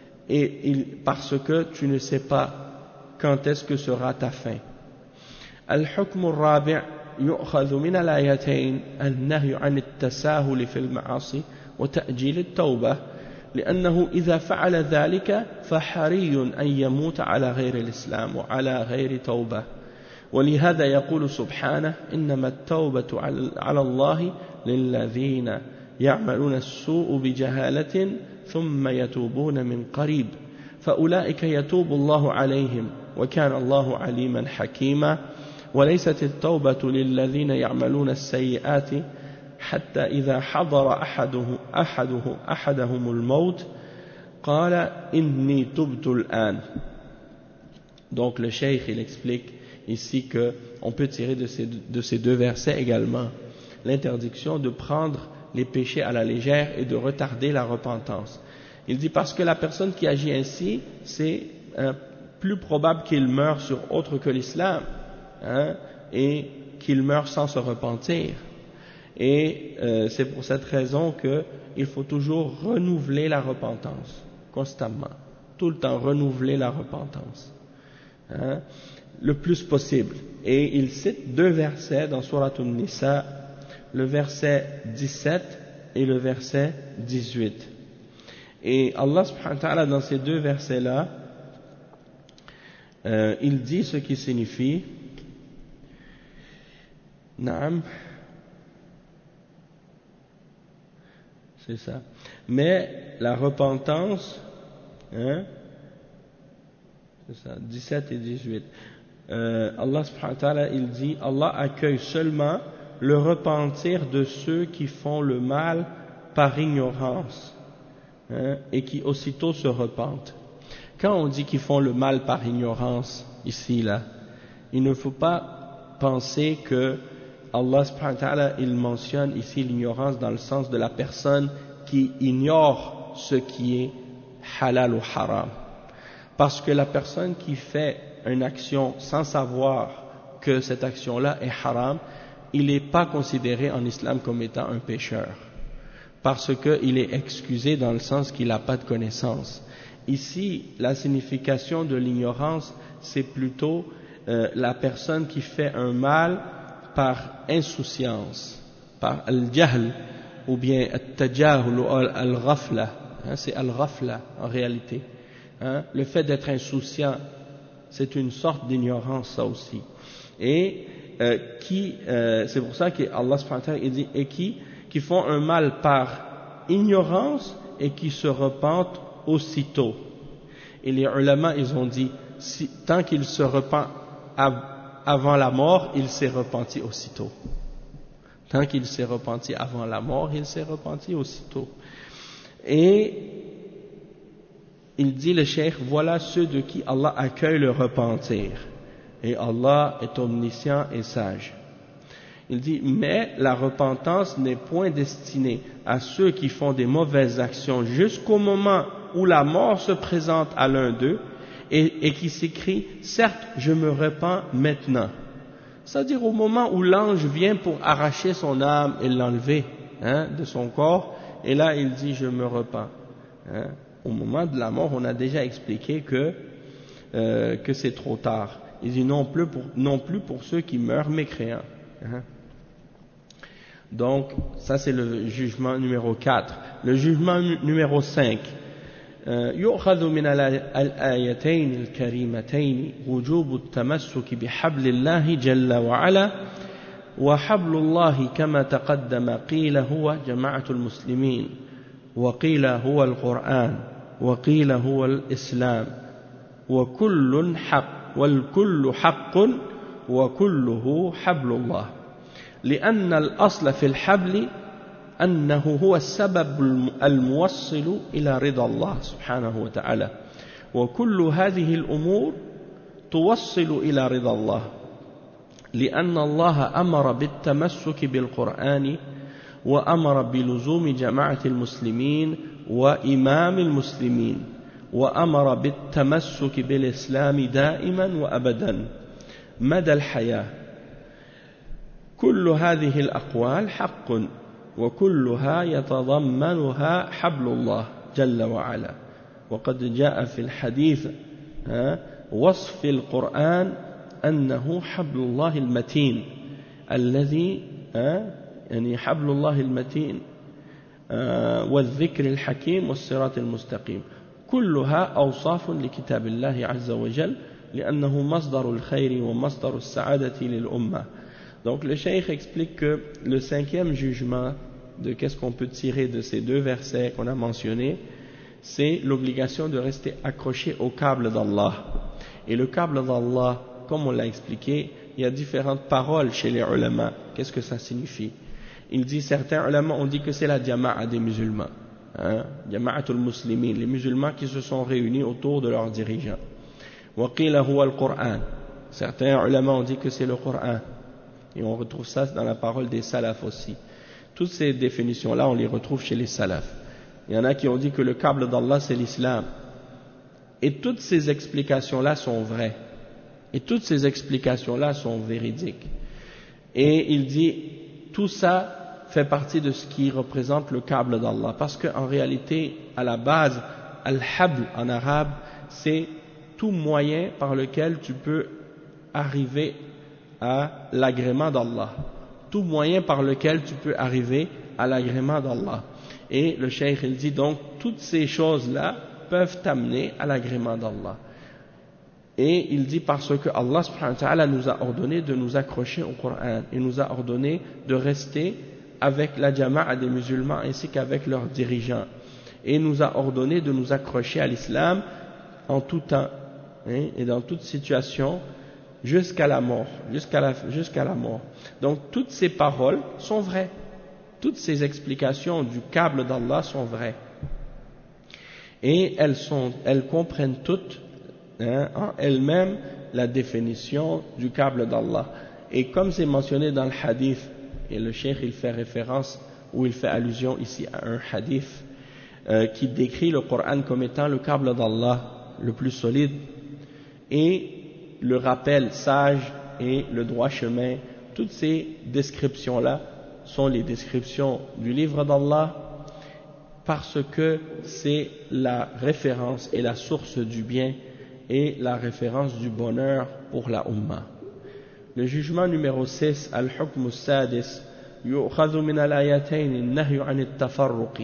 parce que tu ne sais pas quand est-ce que sera ta fin. الحكم الرابع يؤخذ من الآيتين النهي عن التساهل في المعاصي وتأجيل التوبة لأنه إذا فعل ذلك فحري أن يموت على غير الإسلام وعلى غير توبة ولهذا يقول سبحانه إنما التوبة على الله للذين يعملون السوء بجهالة ثم يتوبون من قريب فأولئك يتوب الله عليهم وكان الله عليما حكيما وليست التوبة للذين يعملون السيئات حتى إذا حضر أحدهم الموت قال إني تبت الآن Donc le cheikh il explique ici que on peut tirer de ces deux versets également l'interdiction de prendre les péchés à la légère et de retarder la repentance. Il dit parce que la personne qui agit ainsi, c'est plus probable qu'il meure sur autre que l'islam, et qu'il meure sans se repentir. Et c'est pour cette raison qu'il faut toujours renouveler la repentance, constamment, tout le temps renouveler la repentance, le plus possible. Et il cite deux versets dans Surat An-Nisa, le verset 17 et le verset 18. Et Allah subhanahu wa ta'ala dans ces deux versets-là, il dit ce qui signifie Naam, c'est ça. Mais la repentance, c'est ça, 17 et 18. Allah subhanahu wa ta'ala, il dit, Allah accueille seulement le repentir de ceux qui font le mal par ignorance, et qui aussitôt se repentent. Quand on dit qu'ils font le mal par ignorance, ici, là, il ne faut pas penser que Allah subhanahu wa ta'ala, il mentionne ici l'ignorance dans le sens de la personne qui ignore ce qui est halal ou haram. Parce que la personne qui fait une action sans savoir que cette action-là est haram, il n'est pas considéré en islam comme étant un pécheur. Parce qu'il est excusé dans le sens qu'il n'a pas de connaissance. Ici, la signification de l'ignorance, c'est plutôt la personne qui fait un mal par insouciance, par al-jahl, ou bien al-tajahul ou al-ghafla. C'est al-ghafla en réalité. Le fait d'être insouciant, c'est une sorte d'ignorance, ça aussi. Et c'est pour ça que Allah subhanahu wa ta'ala dit, et qui font un mal par ignorance et qui se repentent aussitôt. Et les ulama, ils ont dit, tant qu'il se repent avant la mort, il s'est repenti aussitôt. Tant qu'il s'est repenti avant la mort, il s'est repenti aussitôt. Et il dit le cheikh, voilà ceux de qui Allah accueille le repentir. Et Allah est omniscient et sage. Il dit, mais la repentance n'est point destinée à ceux qui font des mauvaises actions jusqu'au moment où la mort se présente à l'un d'eux et qui s'écrit, certes, je me repens maintenant. C'est-à-dire au moment où l'ange vient pour arracher son âme et l'enlever de son corps, et là il dit, je me repens. Au moment de la mort, on a déjà expliqué que c'est trop tard. Il dit non plus pour ceux qui meurent mécréants. Donc, ça c'est le jugement numéro 4. Le jugement numéro 5. يؤخذ من الآيتين الكريمتين وجوب التمسك بحبل الله جل وعلا وحبل الله كما تقدم قيل هو جماعة المسلمين وقيل هو القرآن وقيل هو الإسلام وكل حق والكل حق وكله حبل الله لأن الأصل في الحبل أنه هو السبب الموصل إلى رضا الله سبحانه وتعالى وكل هذه الأمور توصل إلى رضا الله لأن الله أمر بالتمسك بالقرآن وأمر بلزوم جماعة المسلمين وإمام المسلمين وأمر بالتمسك بالإسلام دائما وأبدا مدى الحياة كل هذه الأقوال حق وكلها يتضمنها حبل الله جل وعلا وقد جاء في الحديث وصف القرآن أنه حبل الله المتين الذي يعني حبل الله المتين والذكر الحكيم والصراط المستقيم كلها أوصاف لكتاب الله عز وجل لأنه مصدر الخير ومصدر السعادة للأمة. Donc le cheikh explique que le cinquième jugement de qu'est-ce qu'on peut tirer de ces deux versets qu'on a mentionnés, c'est l'obligation de rester accroché au câble d'Allah. Et le câble d'Allah, comme on l'a expliqué, il y a différentes paroles chez les ulama. Qu'est-ce que ça signifie? Il dit, certains ulama ont dit que c'est la jama'a des musulmans, Jama'atul muslimin, les musulmans qui se sont réunis autour de leurs dirigeants. وَقِيلَ هُوَ الْقُرْآنِ. Certains ulama ont dit que c'est le Coran. Et on retrouve ça dans la parole des salafs aussi. Toutes ces définitions-là, on les retrouve chez les salafs. Il y en a qui ont dit que le câble d'Allah, c'est l'islam. Et toutes ces explications-là sont vraies. Et toutes ces explications-là sont véridiques. Et il dit, tout ça fait partie de ce qui représente le câble d'Allah. Parce qu'en réalité, à la base, al-habl en arabe, c'est tout moyen par lequel tu peux arriver à l'agrément d'Allah. Tout moyen par lequel tu peux arriver à l'agrément d'Allah. Et le cheikh, il dit donc, toutes ces choses-là peuvent t'amener à l'agrément d'Allah. Et il dit parce que Allah subhanahu wa ta'ala nous a ordonné de nous accrocher au Coran. Il nous a ordonné de rester avec la jama'a des musulmans ainsi qu'avec leurs dirigeants. Et il nous a ordonné de nous accrocher à l'islam en tout temps, hein, et dans toute situation, jusqu'à la mort, jusqu'à la mort. Donc toutes ces paroles sont vraies. Toutes ces explications du câble d'Allah sont vraies. Et elles comprennent toutes, hein, en elles-mêmes la définition du câble d'Allah. Et comme c'est mentionné dans le hadith, et le cheikh il fait référence, ou il fait allusion ici à un hadith qui décrit le Coran comme étant le câble d'Allah le plus solide, et le rappel sage et le droit chemin, toutes ces descriptions-là sont les descriptions du livre d'Allah, parce que c'est la référence et la source du bien et la référence du bonheur pour la Ummah. Le jugement numéro 6, al-hukm al-sadis, يؤخذ من الآيتين النهي عن التفرق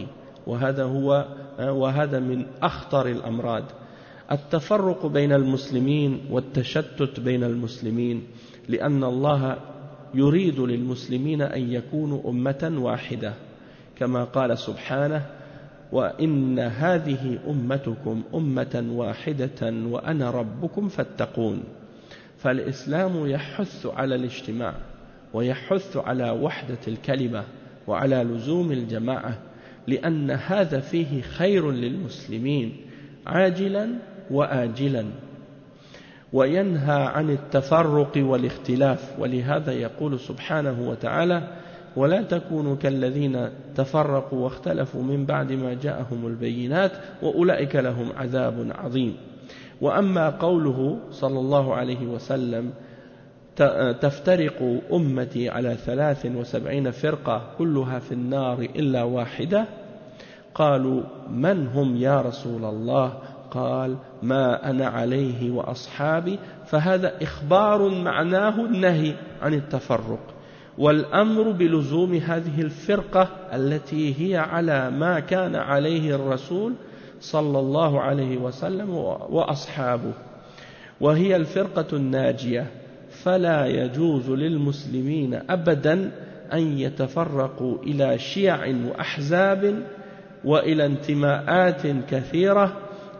وهذا من أخطر الأمراض. التفرق بين المسلمين والتشتت بين المسلمين، لأن الله يريد للمسلمين أن يكونوا أمة واحدة، كما قال سبحانه: وإن هذه أمتكم أمة واحدة وأنا ربكم فاتقون. فالإسلام يحث على الاجتماع ويحث على وحدة الكلمة وعلى لزوم الجماعة، لأن هذا فيه خير للمسلمين عاجلا وآجلا، وينهى عن التفرق والاختلاف. ولهذا يقول سبحانه وتعالى: ولا تكونوا كالذين تفرقوا واختلفوا من بعد ما جاءهم البينات وأولئك لهم عذاب عظيم. وأما قوله صلى الله عليه وسلم: تفترق أمتي على 73 فرقة كلها في النار إلا واحدة، قالوا: من هم يا رسول الله؟ قال: ما أنا عليه وأصحابي. فهذا إخبار معناه النهي عن التفرق، والأمر بلزوم هذه الفرقة التي هي على ما كان عليه الرسول صلى الله عليه وسلم وأصحابه، وهي الفرقة الناجية. فلا يجوز للمسلمين أبدا أن يتفرقوا إلى شيع وأحزاب وإلى انتماءات كثيرة،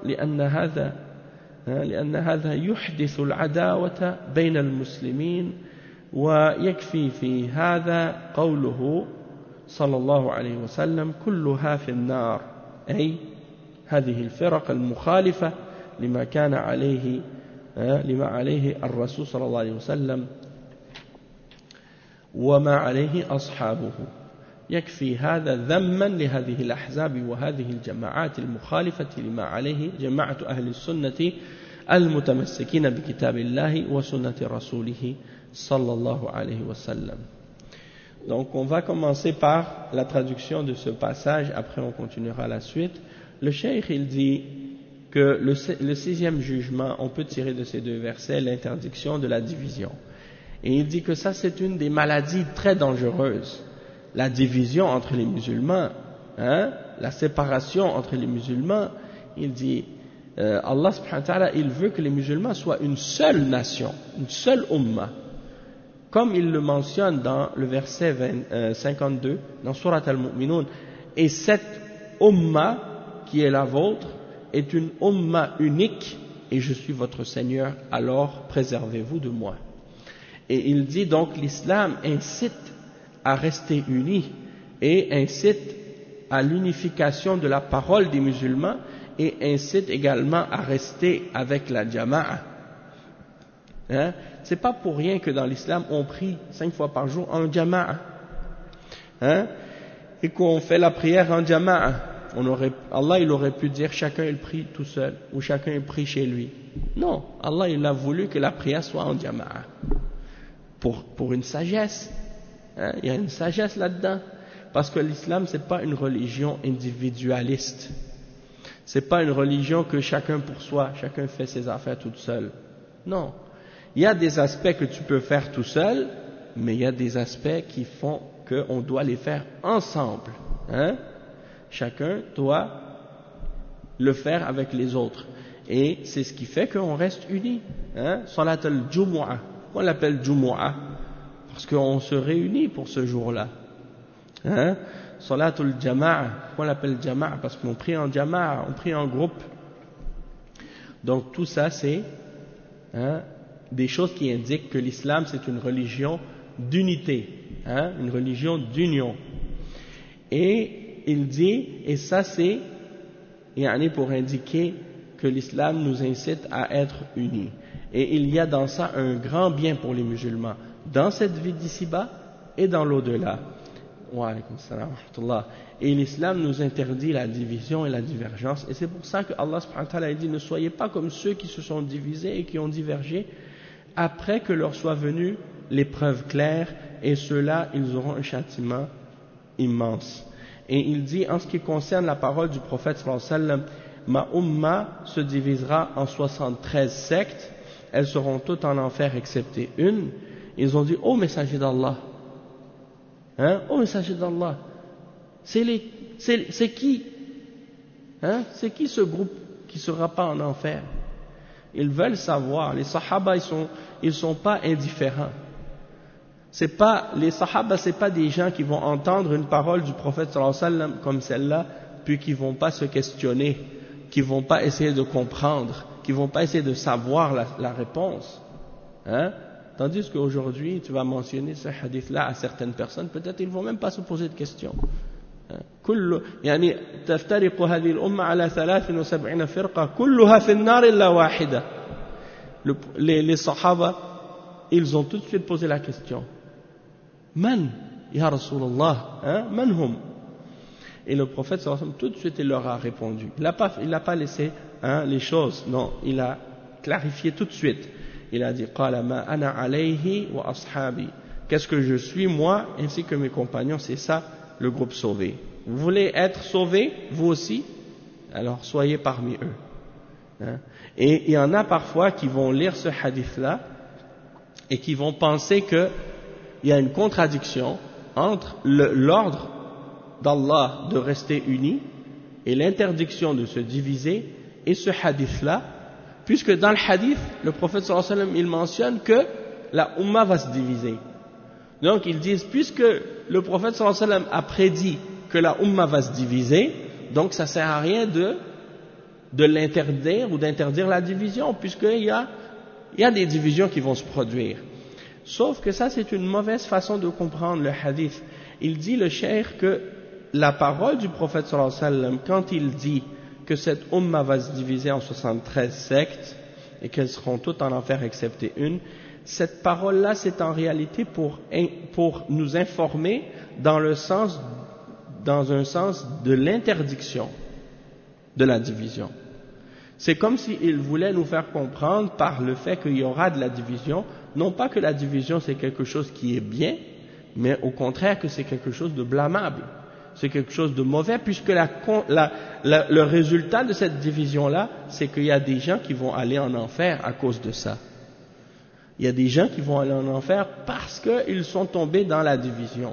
لأن هذا يحدث العداوة بين المسلمين. ويكفي في هذا قوله صلى الله عليه وسلم: كلها في النار، أي هذه الفرق المخالفة لما كان عليه الرسول صلى الله عليه وسلم وما عليه أصحابه. يكفي هذا ذما لهذه الأحزاب وهذه الجماعات المخالفة لما عليه جماعة أهل السنة المتمسكين بكتاب الله وسنة رسوله صلى الله عليه وسلم. Donc on va commencer par la traduction de ce passage, après on continuera la suite. Le cheikh il dit que le sixième jugement, on peut tirer de ces deux versets l'interdiction de la division. Et il dit que ça c'est une des maladies très dangereuses. La division entre les musulmans, hein, la séparation entre les musulmans. Il dit, Allah subhanahu wa ta'ala, il veut que les musulmans soient une seule nation, une seule ummah. Comme il le mentionne dans le verset 52, dans Surat al-Mu'minun. Et cette ummah qui est la vôtre est une ummah unique et je suis votre Seigneur, alors préservez-vous de moi. Et il dit donc l'islam incite à rester unis et incite à l'unification de la parole des musulmans et incite également à rester avec la jama'a, Hein? C'est pas pour rien que dans l'islam on prie 5 fois par jour en jama'a, hein? Et qu'on fait la prière en jama'a. Allah il aurait pu dire chacun il prie tout seul ou chacun il prie chez lui. Non, Allah il a voulu que la prière soit en jama'a pour une sagesse, hein? Il y a une sagesse là-dedans, parce que l'islam c'est pas une religion individualiste, c'est pas une religion que chacun pour soi, chacun fait ses affaires tout seul. Non, il y a des aspects que tu peux faire tout seul, mais il y a des aspects qui font qu'on doit les faire ensemble, hein? Chacun doit le faire avec les autres, et c'est ce qui fait qu'on reste unis, hein? Salat al-Jumu'ah, on l'appelle Jumu'ah parce qu'on se réunit pour ce jour-là, hein? Salat al-Jama'a, on l'appelle Jama'a parce qu'on prie en Jama'a, on prie en groupe. Donc tout ça c'est, hein, des choses qui indiquent que l'islam c'est une religion d'unité, hein, une religion d'union. Et il dit, et ça c'est pour indiquer que l'islam nous incite à être unis. Et il y a dans ça un grand bien pour les musulmans, dans cette vie d'ici-bas et dans l'au-delà. Wa alaykum salam wa rahmatullah. Et l'islam nous interdit la division et la divergence, et c'est pour ça que Allah subhanahu wa ta'ala a dit, ne soyez pas comme ceux qui se sont divisés et qui ont divergé après que leur soit venue les preuves claires, et ceux-là ils auront un châtiment immense. Et il dit, en ce qui concerne la parole du prophète sallallahu alayhi wa sallam, ma umma se divisera en 73 sectes, elles seront toutes en enfer excepté une. Ils ont dit, ô messager d'Allah, hein, ô messager d'Allah, c'est qui, hein, c'est qui ce groupe qui ne sera pas en enfer? Ils veulent savoir. Les sahaba ils sont pas indifférents. Les sahaba c'est pas des gens qui vont entendre une parole du prophète sallallahu alayhi wa sallam comme celle-là puis qui vont pas se questionner, qui vont pas essayer de comprendre, qui vont pas essayer de savoir la réponse, hein? Tandis qu'aujourd'hui tu vas mentionner ce hadith-là à certaines personnes, peut-être ils vont même pas se poser de questions. يعني تفترق هذه الأمة على 73 فرقة كلها في النار إلا واحدة. Les sahaba ils ont tout de suite posé la question, Man ya Rasulallah, hein? Man hum? Et le prophète sallallahu alayhi wa sallam tout de suite il leur a répondu. Il n'a pas laissé, hein, les choses, non, il a clarifié tout de suite. Il a dit qala ma ana alayhi wa ashabi, qu'est-ce que je suis moi ainsi que mes compagnons, c'est ça le groupe sauvé. Vous voulez être sauvé vous aussi, alors soyez parmi eux, hein? Et il y en a parfois qui vont lire ce hadith là et qui vont penser qu'il y a une contradiction entre l'ordre d'Allah de rester unis et l'interdiction de se diviser et ce hadith là, puisque dans le hadith le prophète sallallahu alayhi wa sallam il mentionne que la umma va se diviser. Donc ils disent, puisque le prophète sallallahu alayhi wa sallam a prédit que la umma va se diviser, donc ça sert à rien de l'interdire ou d'interdire la division, puisqu'il y a des divisions qui vont se produire. Sauf que ça c'est une mauvaise façon de comprendre le hadith. Il dit le cheikh que la parole du prophète sallallahu alayhi wa sallam, quand il dit que cette umma va se diviser en 73 sectes et qu'elles seront toutes en enfer excepté une, cette parole-là c'est en réalité pour nous informer dans un sens de l'interdiction de la division. C'est comme s'il voulait nous faire comprendre par le fait qu'il y aura de la division, non pas que la division c'est quelque chose qui est bien, mais au contraire que c'est quelque chose de blâmable, c'est quelque chose de mauvais, puisque le résultat de cette division-là, c'est qu'il y a des gens qui vont aller en enfer à cause de ça. Il y a des gens qui vont aller en enfer parce qu'ils sont tombés dans la division,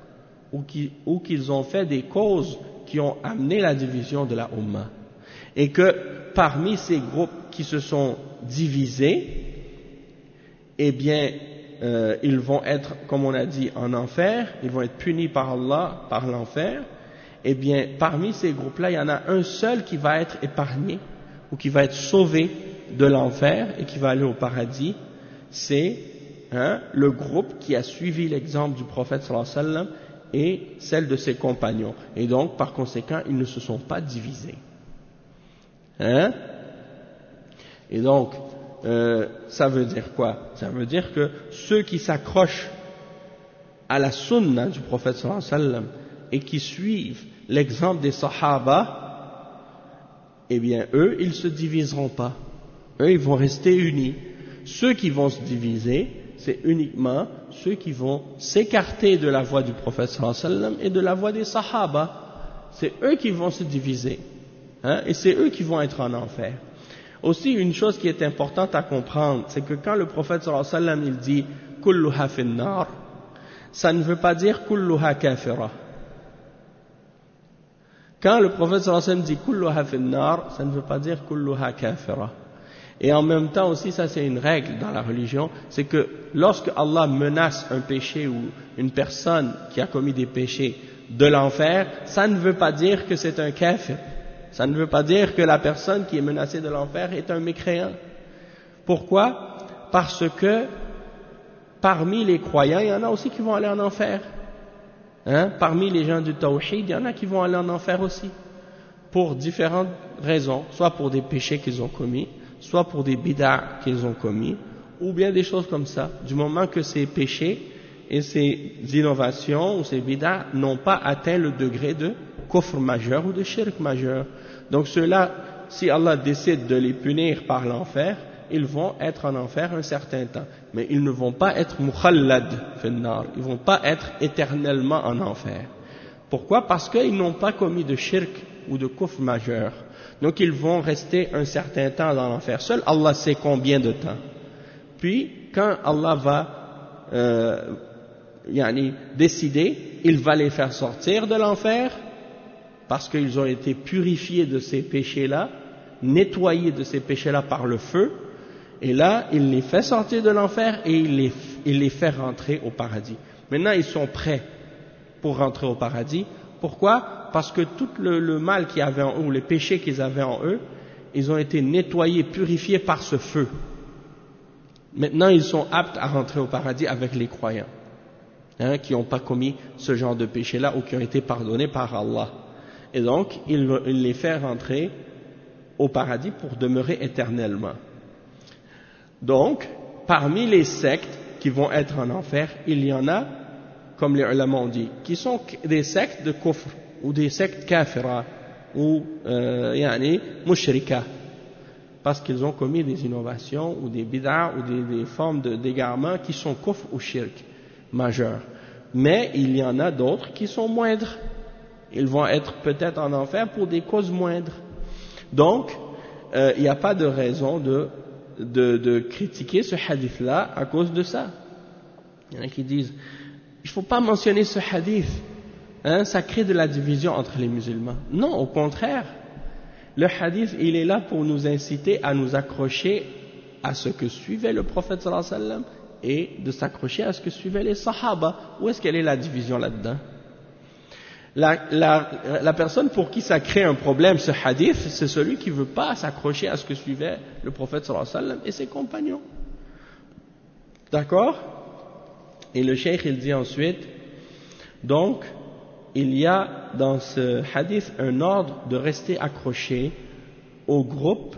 ou qu'ils ont fait des causes qui ont amené la division de la Ummah. Et que parmi ces groupes qui se sont divisés, eh bien, ils vont être, comme on a dit, en enfer, ils vont être punis par Allah, par l'enfer. Eh bien, parmi ces groupes-là, il y en a un seul qui va être épargné, ou qui va être sauvé de l'enfer et qui va aller au paradis. C'est le groupe qui a suivi l'exemple du prophète sallallahu alayhi wa sallam et celle de ses compagnons. Et donc, par conséquent, ils ne se sont pas divisés. Et donc, ça veut dire quoi? Ça veut dire que ceux qui s'accrochent à la sunna du prophète sallallahu alayhi wa sallam et qui suivent l'exemple des sahaba, eh bien eux, ils se diviseront pas. Eux, ils vont rester unis. Ceux qui vont se diviser, c'est uniquement ceux qui vont s'écarter de la voie du prophète sallallahu alayhi wa sallam et de la voie des sahaba. C'est eux qui vont se diviser. Et c'est eux qui vont être en enfer. Aussi, une chose qui est importante à comprendre, c'est que quand le prophète sallallahu alayhi wa sallam, il dit « kulluha finnar », ça ne veut pas dire « kulluha kafira ». Quand le prophète sallallahu alayhi wa sallam dit « kulluha finnar », ça ne veut pas dire « kulluha kafira ». Et en même temps aussi, ça c'est une règle dans la religion, c'est que lorsque Allah menace un péché ou une personne qui a commis des péchés de l'enfer, ça ne veut pas dire que c'est un kafir. Ça ne veut pas dire que la personne qui est menacée de l'enfer est un mécréant. Pourquoi? Parce que parmi les croyants, il y en a aussi qui vont aller en enfer. Parmi les gens du tawhid, il y en a qui vont aller en enfer aussi. Pour différentes raisons, soit pour des péchés qu'ils ont commis, soit pour des bid'ah qu'ils ont commis, ou bien des choses comme ça. Du moment que ces péchés et ces innovations ou ces bid'ah n'ont pas atteint le degré de kufr majeur ou de shirk majeur. Donc ceux-là, si Allah décide de les punir par l'enfer, ils vont être en enfer un certain temps. Mais ils ne vont pas être mukhallad finnar, ils ne vont pas être éternellement en enfer. Pourquoi? Parce qu'ils n'ont pas commis de shirk ou de kufr majeur. Donc ils vont rester un certain temps dans l'enfer. Seul Allah sait combien de temps. Puis, quand Allah va décider, il va les faire sortir de l'enfer, parce qu'ils ont été purifiés de ces péchés-là, nettoyés de ces péchés-là par le feu, et là, il les fait sortir de l'enfer et il les fait rentrer au paradis. Maintenant, ils sont prêts pour rentrer au paradis. Pourquoi? Parce que tout le mal qu'il y avait en eux, ou les péchés qu'ils avaient en eux, ils ont été nettoyés, purifiés par ce feu. Maintenant, ils sont aptes à rentrer au paradis avec les croyants, qui n'ont pas commis ce genre de péché-là ou qui ont été pardonnés par Allah. Et donc, il les fait rentrer au paradis pour demeurer éternellement. Donc, parmi les sectes qui vont être en enfer, il y en a, comme les ulama ont dit, qui sont des sectes de kufr, ou des sectes kafira, ou mushrika, parce qu'ils ont commis des innovations, ou des bid'ah, ou des formes d'égarement qui sont kufr ou shirk majeurs. Mais il y en a d'autres qui sont moindres. Ils vont être peut-être en enfer pour des causes moindres. Donc, il n'y a pas de raison de critiquer ce hadith-là à cause de ça. Il y en a qui disent, il ne faut pas mentionner ce hadith, ça crée de la division entre les musulmans. Non, au contraire, le hadith, il est là pour nous inciter à nous accrocher à ce que suivait le prophète sallallahu alayhi wa sallam et de s'accrocher à ce que suivaient les sahaba. Où est-ce qu'elle est la division là-dedans? La personne pour qui ça crée un problème, ce hadith, c'est celui qui ne veut pas s'accrocher à ce que suivait le prophète sallallahu alayhi wa sallam et ses compagnons. D'accord? Et le cheikh, il dit ensuite, donc, il y a dans ce hadith un ordre de rester accroché au groupe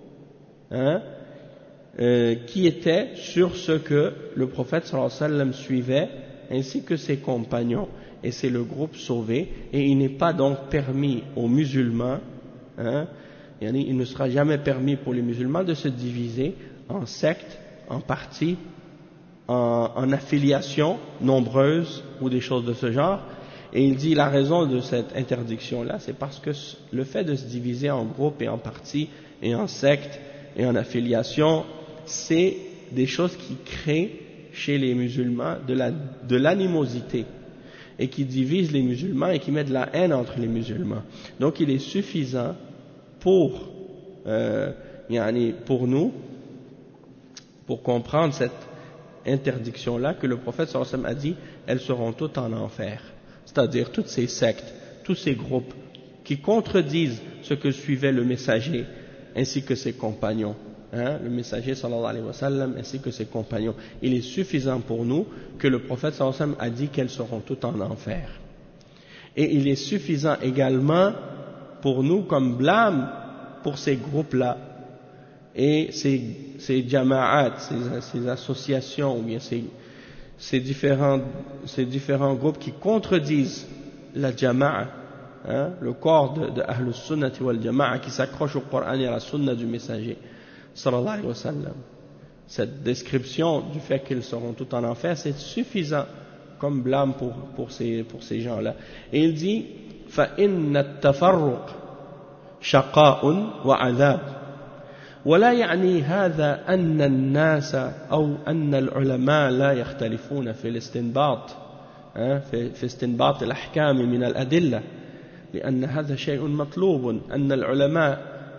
qui était sur ce que le prophète sallallahu alayhi wa sallam suivait, ainsi que ses compagnons. Et c'est le groupe sauvé, et il n'est pas donc permis aux musulmans, il ne sera jamais permis pour les musulmans de se diviser en sectes, en partis, en affiliations nombreuses ou des choses de ce genre. Et il dit la raison de cette interdiction-là, c'est parce que le fait de se diviser en groupes et en partis et en sectes et en affiliations, c'est des choses qui créent chez les musulmans de l'animosité et qui divisent les musulmans et qui mettent de la haine entre les musulmans. Donc il est suffisant pour nous, pour comprendre cette interdiction-là, que le prophète sallallahu alayhi wa sallam a dit, elles seront toutes en enfer. C'est-à-dire toutes ces sectes, tous ces groupes qui contredisent ce que suivait le messager ainsi que ses compagnons. Le messager sallallahu alayhi wa sallam ainsi que ses compagnons. Il est suffisant pour nous que le prophète sallallahu alayhi wa sallam a dit qu'elles seront toutes en enfer. Et il est suffisant également pour nous comme blâme pour ces groupes-là et ces jama'at, ces associations, ou bien ces différents groupes qui contredisent la jama'a, le corps de Ahlus Sunnati wal Jama'a qui s'accroche au Coran et à la Sunna du messager sallallahu alayhi wa sallam. Cette description du fait qu'ils seront tous en enfer, c'est suffisant comme blâme pour ces gens-là. Et il dit فَإِنَّ التَّفَرُّقَ شَقَاءٌ وَعَذَابٌ ولا يعني هذا أن الناس أو أن العلماء لا يختلفون في الاستنباط في استنباط الأحكام من الأدلة لأن هذا شيء مطلوب أن العلماء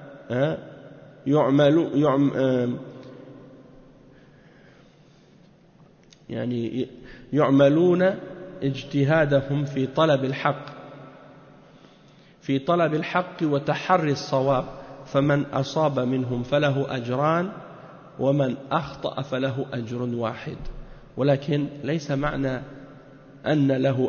يعملون اجتهادهم في طلب الحق وتحري الصواب فمن أصاب منهم فله أجران ومن أخطأ فله أجر واحد ولكن ليس معنى أن له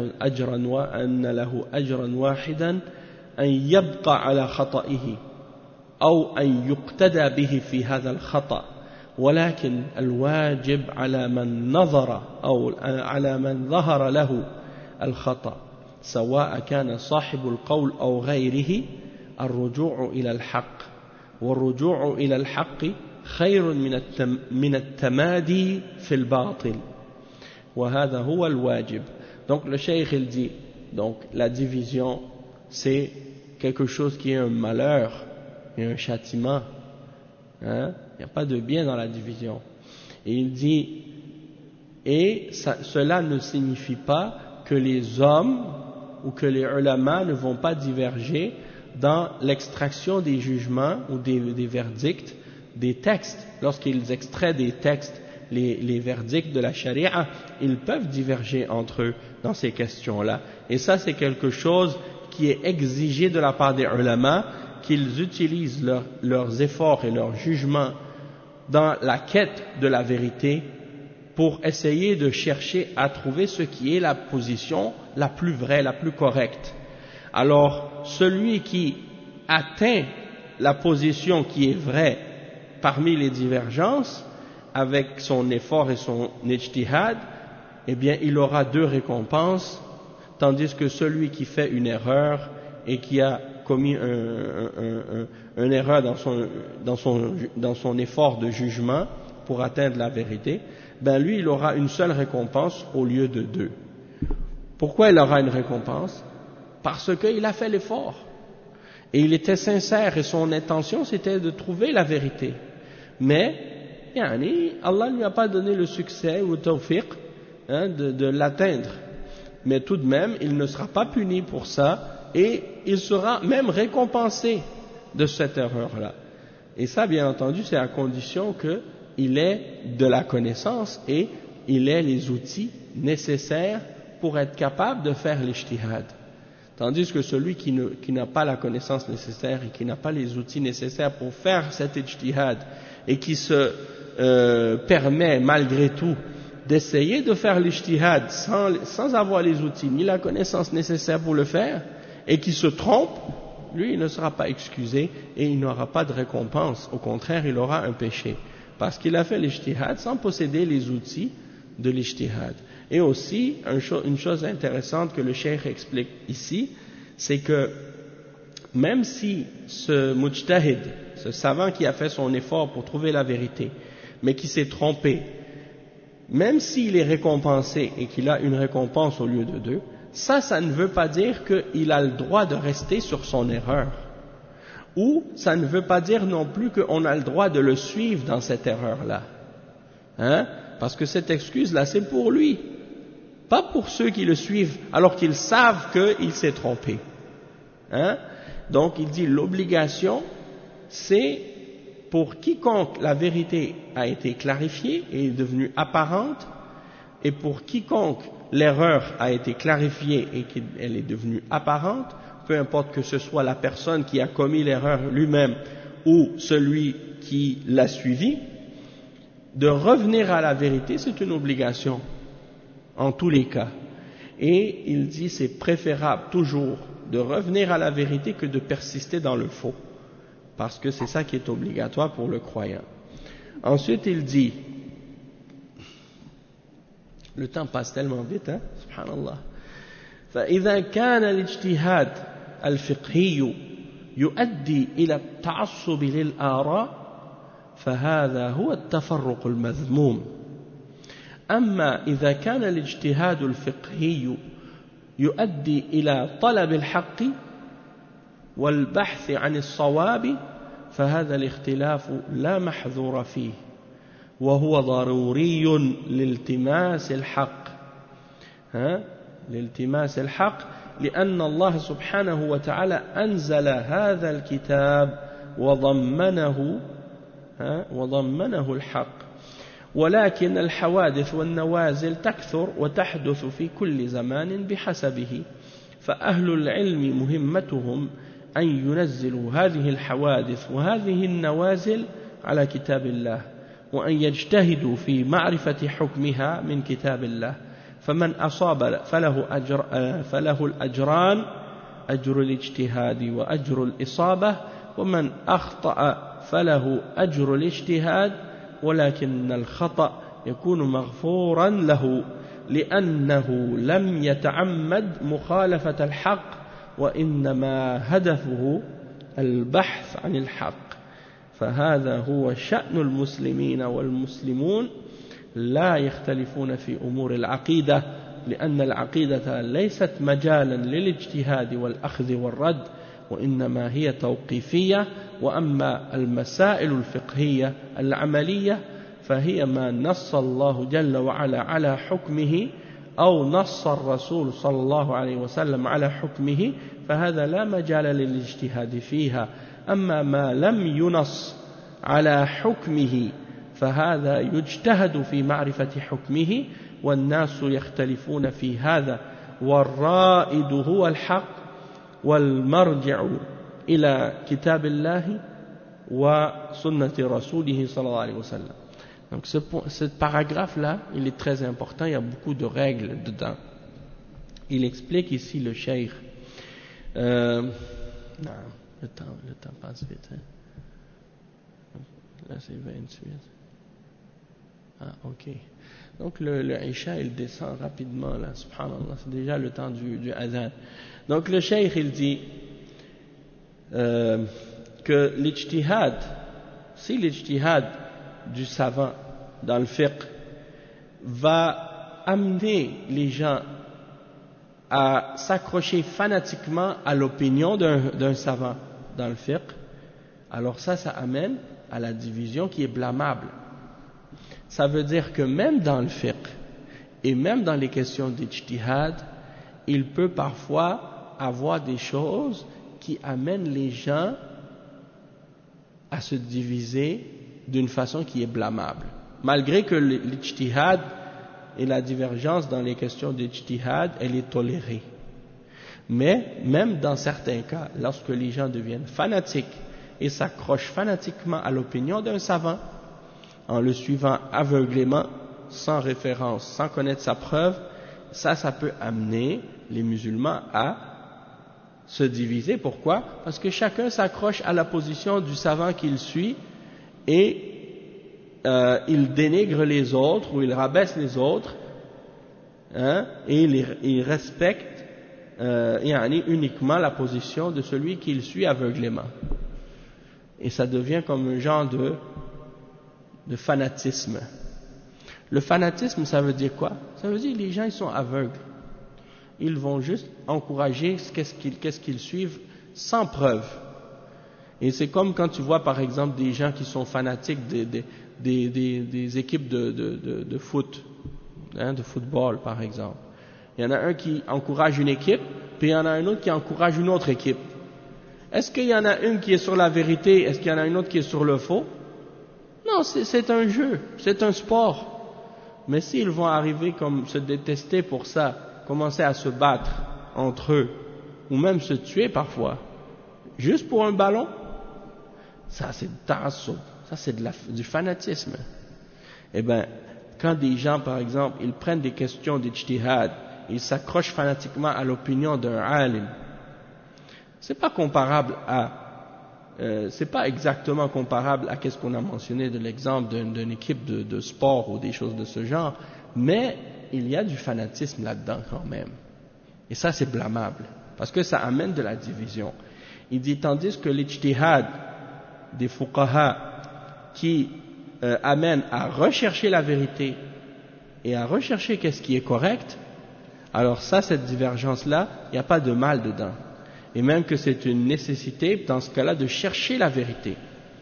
أجرا واحدا أن يبقى على خطئه أو أن يقتدى به في هذا الخطأ ولكن الواجب على من نظر أو على من ظهر له الخطأ سواء كان صاحب القول أو غيره الرجوع إلى الحق والرجوع إلى الحق خير من التمادي في الباطل وهذا هو الواجب. Donc le cheikh il dit donc la division c'est quelque chose qui est un malheur et un châtiment, il n'y a pas de bien dans la division. Et il dit cela ne signifie pas que les hommes ou que les ulama ne vont pas diverger dans l'extraction des jugements ou des verdicts des textes. Lorsqu'ils extraient des textes les verdicts de la charia, ils peuvent diverger entre eux dans ces questions-là. Et ça, c'est quelque chose qui est exigé de la part des ulama, qu'ils utilisent leurs efforts et leurs jugements dans la quête de la vérité pour essayer de chercher à trouver ce qui est la position la plus vraie, la plus correcte. Alors, celui qui atteint la position qui est vraie parmi les divergences, avec son effort et son ijtihad, eh bien, il aura 2 récompenses, tandis que celui qui fait une erreur et qui a commis une erreur dans son effort de jugement pour atteindre la vérité, ben lui, il aura une seule récompense au lieu de 2. Pourquoi il aura une récompense? Parce qu'il a fait l'effort. Et il était sincère et son intention c'était de trouver la vérité. Mais, Allah ne lui a pas donné le succès ou le tawfiq de l'atteindre. Mais tout de même, il ne sera pas puni pour ça et il sera même récompensé de cette erreur-là. Et ça, bien entendu, c'est à condition qu'il ait de la connaissance et il ait les outils nécessaires pour être capable de faire l'ijtihad. Tandis que celui qui n'a pas la connaissance nécessaire et qui n'a pas les outils nécessaires pour faire cet ijtihad et qui se permet malgré tout d'essayer de faire l'ijtihad sans avoir les outils ni la connaissance nécessaire pour le faire et qui se trompe, lui il ne sera pas excusé et il n'aura pas de récompense. Au contraire, il aura un péché parce qu'il a fait l'ijtihad sans posséder les outils de l'ijtihad. Et aussi, une chose intéressante que le cheikh explique ici, c'est que même si ce mujtahid, ce savant qui a fait son effort pour trouver la vérité, mais qui s'est trompé, même s'il est récompensé et qu'il a une récompense au lieu de 2, ça ne veut pas dire qu'il a le droit de rester sur son erreur. Ou ça ne veut pas dire non plus qu'on a le droit de le suivre dans cette erreur-là. Parce que cette excuse-là, c'est pour lui. Pas pour ceux qui le suivent, alors qu'ils savent qu'il s'est trompé. Donc il dit l'obligation, c'est pour quiconque la vérité a été clarifiée et est devenue apparente, et pour quiconque l'erreur a été clarifiée et qu'elle est devenue apparente, peu importe que ce soit la personne qui a commis l'erreur lui-même ou celui qui l'a suivi, de revenir à la vérité, c'est une obligation, en tous les cas. Et il dit c'est préférable toujours de revenir à la vérité que de persister dans le faux. parce que c'est ça qui est obligatoire pour le croyant. Ensuite il dit, le temps passe tellement vite, hein, subhanallah. فإذا كان الاجتهاد الفقهي يؤدي إلى التعصب للآراء فهذا هو التفرق المذموم. أما إذا كان الاجتهاد الفقهي يؤدي إلى طلب الحق والبحث عن الصواب فهذا الاختلاف لا محذور فيه وهو ضروري لالتماس الحق لالتماس الحق لأن الله سبحانه وتعالى أنزل هذا الكتاب وضمنه الحق ولكن الحوادث والنوازل تكثر وتحدث في كل زمان بحسبه فأهل العلم مهمتهم أن ينزلوا هذه الحوادث وهذه النوازل على كتاب الله وأن يجتهدوا في معرفة حكمها من كتاب الله فمن أصاب فله الأجران أجر الاجتهاد وأجر الإصابة ومن أخطأ فله أجر الاجتهاد ولكن الخطأ يكون مغفورا له لأنه لم يتعمد مخالفة الحق وإنما هدفه البحث عن الحق فهذا هو شأن المسلمين والمسلمون لا يختلفون في أمور العقيدة لأن العقيدة ليست مجالا للاجتهاد والأخذ والرد وإنما هي توقيفية وأما المسائل الفقهية العملية فهي ما نص الله جل وعلا على حكمه أو نص الرسول صلى الله عليه وسلم على حكمه فهذا لا مجال للاجتهاد فيها أما ما لم ينص على حكمه فهذا يجتهد في معرفة حكمه والناس يختلفون في هذا والرائد هو الحق والمرجع إلى كتاب الله وسنة رسوله صلى الله عليه وسلم. Donc ce paragraphe-là, il est très important, il y a beaucoup de règles dedans. Il explique ici le cheikh. Non, le temps passe vite. Hein. Là c'est 28. Ah, ok. Donc le Isha il descend rapidement là, subhanallah, c'est déjà le temps du adhan. Donc le cheikh il dit que l'ijtihad, si l'ijtihad du savant dans le fiqh va amener les gens à s'accrocher fanatiquement à l'opinion d'un savant dans le fiqh, alors ça amène à la division qui est blâmable. Ça veut dire que même dans le fiqh et même dans les questions d'ijtihad, il peut parfois avoir des choses qui amènent les gens à se diviser d'une façon qui est blâmable. Malgré que l'ijtihad et la divergence dans les questions d'ijtihad, elle est tolérée. Mais même dans certains cas, lorsque les gens deviennent fanatiques et s'accrochent fanatiquement à l'opinion d'un savant, en le suivant aveuglément, sans référence, sans connaître sa preuve, ça peut amener les musulmans à se diviser. Pourquoi? Parce que chacun s'accroche à la position du savant qu'il suit et il dénigre les autres ou il rabaisse les autres et il respecte uniquement la position de celui qu'il suit aveuglément. Et ça devient comme un genre de fanatisme. Le fanatisme, ça veut dire quoi? Ça veut dire que les gens ils sont aveugles. Ils vont juste encourager qu'est-ce qu'ils suivent sans preuve. Et c'est comme quand tu vois par exemple des gens qui sont fanatiques des équipes de foot, de football par exemple. Il y en a un qui encourage une équipe, puis il y en a un autre qui encourage une autre équipe. Est-ce qu'il y en a une qui est sur la vérité? Est-ce qu'il y en a une autre qui est sur le faux? Non, c'est un jeu, c'est un sport. Mais s'ils vont arriver comme se détester pour ça, commencer à se battre entre eux, ou même se tuer parfois, juste pour un ballon, ça c'est ta'assub, ça c'est du fanatisme. Eh bien, quand des gens par exemple, ils prennent des questions d'ijtihad, ils s'accrochent fanatiquement à l'opinion d'un alim, c'est pas comparable à c'est pas exactement comparable à ce qu'on a mentionné de l'exemple d'une équipe de sport ou des choses de ce genre, mais il y a du fanatisme là-dedans quand même. Et ça, c'est blâmable, parce que ça amène de la division. Il dit, tandis que l'ijtihad des fuqaha qui amène à rechercher la vérité et à rechercher qu'est-ce qui est correct, alors ça, cette divergence-là, il n'y a pas de mal dedans. Et même que c'est une nécessité, dans ce cas-là, de chercher la vérité.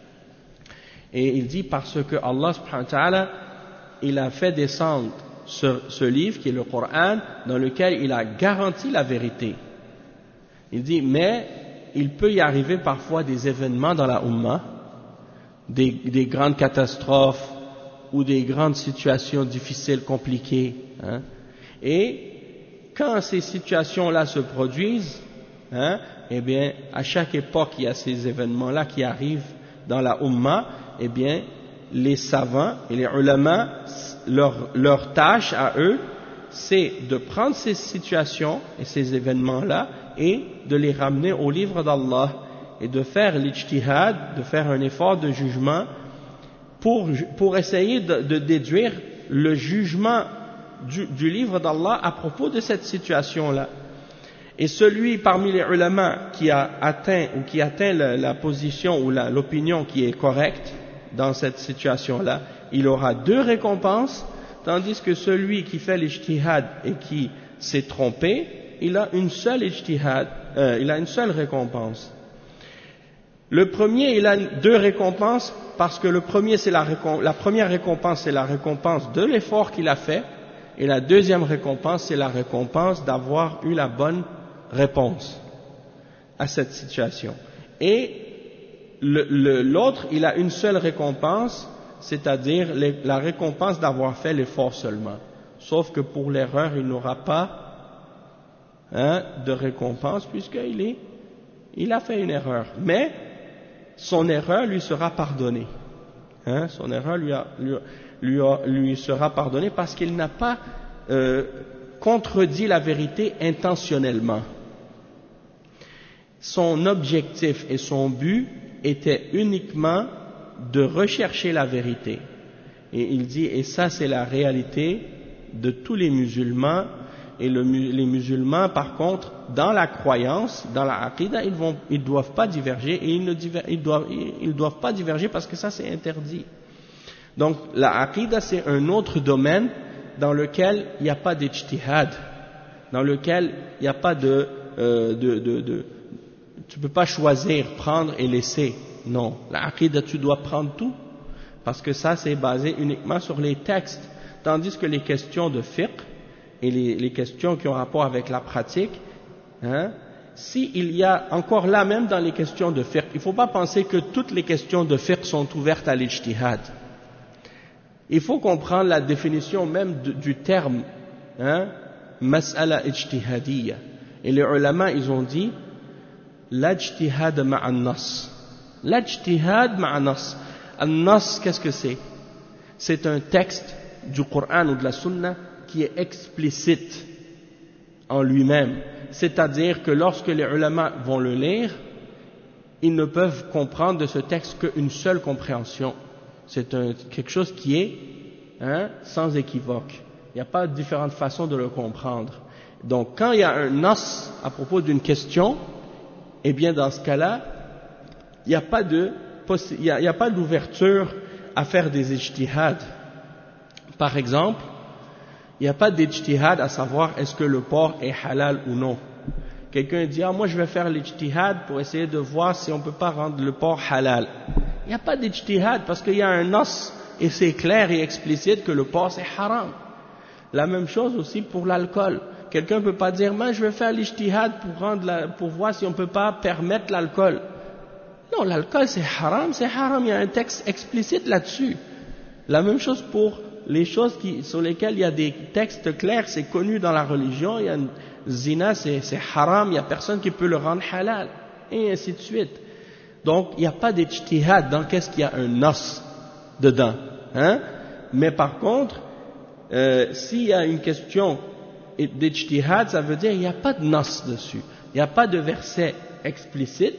Et il dit, parce que Allah subhanahu wa ta'ala, il a fait descendre ce livre, qui est le Coran, dans lequel il a garanti la vérité. Il dit, mais il peut y arriver parfois des événements dans la Ummah, des grandes catastrophes, ou des grandes situations difficiles, compliquées. Hein. Et quand ces situations-là se produisent, eh bien, à chaque époque, il y a ces événements-là qui arrivent dans la Ummah, eh bien, les savants et les ulama, leur tâche à eux, c'est de prendre ces situations et ces événements-là et de les ramener au livre d'Allah et de faire l'ijtihad, de faire un effort de jugement pour essayer de déduire le jugement du livre d'Allah à propos de cette situation-là. Et celui parmi les ulama qui a atteint ou qui atteint la position ou l'opinion qui est correcte dans cette situation-là, il aura 2 récompenses, tandis que celui qui fait l'ijtihad et qui s'est trompé, il a une seule ijtihad, il a une seule récompense. Le premier, il a 2 récompenses parce que le premier, c'est la première récompense, c'est la récompense de l'effort qu'il a fait, et la deuxième récompense, c'est la récompense d'avoir eu la bonne réponse à cette situation. Et l'autre, il a une seule récompense, c'est-à-dire la récompense d'avoir fait l'effort seulement. Sauf que pour l'erreur, il n'aura pas de récompense puisqu'il a fait une erreur. Mais son erreur lui sera pardonnée. Son erreur lui sera pardonnée parce qu'il n'a pas contredit la vérité intentionnellement. Son objectif et son but était uniquement de rechercher la vérité. Et il dit, et ça c'est la réalité de tous les musulmans, et les musulmans par contre, dans la croyance, dans la aqidah, ils doivent pas diverger, et ils doivent pas diverger parce que ça c'est interdit. Donc la aqidah c'est un autre domaine dans lequel il n'y a pas d'ijtihad, dans lequel il n'y a pas tu peux pas choisir, prendre et laisser. Non, la aqidah, tu dois prendre tout, parce que ça c'est basé uniquement sur les textes, tandis que les questions de fiqh et les questions qui ont rapport avec la pratique, s'il y a encore là même dans les questions de fiqh, il ne faut pas penser que toutes les questions de fiqh sont ouvertes à l'ijtihad. Il faut comprendre la définition même du terme, mas'ala ijtihadiyya. Et les ulama, ils ont dit, l'ijtihad ma'an nas. L'ijtihad ma'an nas. An-nas, qu'est-ce que c'est? C'est un texte du Coran ou de la Sunna qui est explicite en lui-même. C'est-à-dire que lorsque les ulama vont le lire, ils ne peuvent comprendre de ce texte qu'une seule compréhension. C'est quelque chose qui est sans équivoque. Il n'y a pas différentes façons de le comprendre. Donc quand il y a un nas à propos d'une question, eh bien dans ce cas-là, il n'y a pas d'ouverture à faire des ijtihad. Par exemple, il n'y a pas d'ijtihad à savoir est-ce que le porc est halal ou non. Quelqu'un dit, moi je vais faire l'ijtihad pour essayer de voir si on ne peut pas rendre le porc halal. Il n'y a pas d'ijtihad parce qu'il y a un nas et c'est clair et explicite que le porc c'est haram. La même chose aussi pour l'alcool. Quelqu'un ne peut pas dire, moi je vais faire l'ijtihad pour voir si on ne peut pas permettre l'alcool. Non, l'alcool c'est haram, il y a un texte explicite là-dessus. La même chose pour les choses sur lesquelles il y a des textes clairs, c'est connu dans la religion, il y a zina, c'est haram, il n'y a personne qui peut le rendre halal, et ainsi de suite. Donc, il n'y a pas d'ijtihad dans qu'est-ce qu'il y a un nas dedans. Mais par contre, s'il y a une question d'ijtihad, ça veut dire qu'il n'y a pas de nas dessus. Il n'y a pas de verset explicite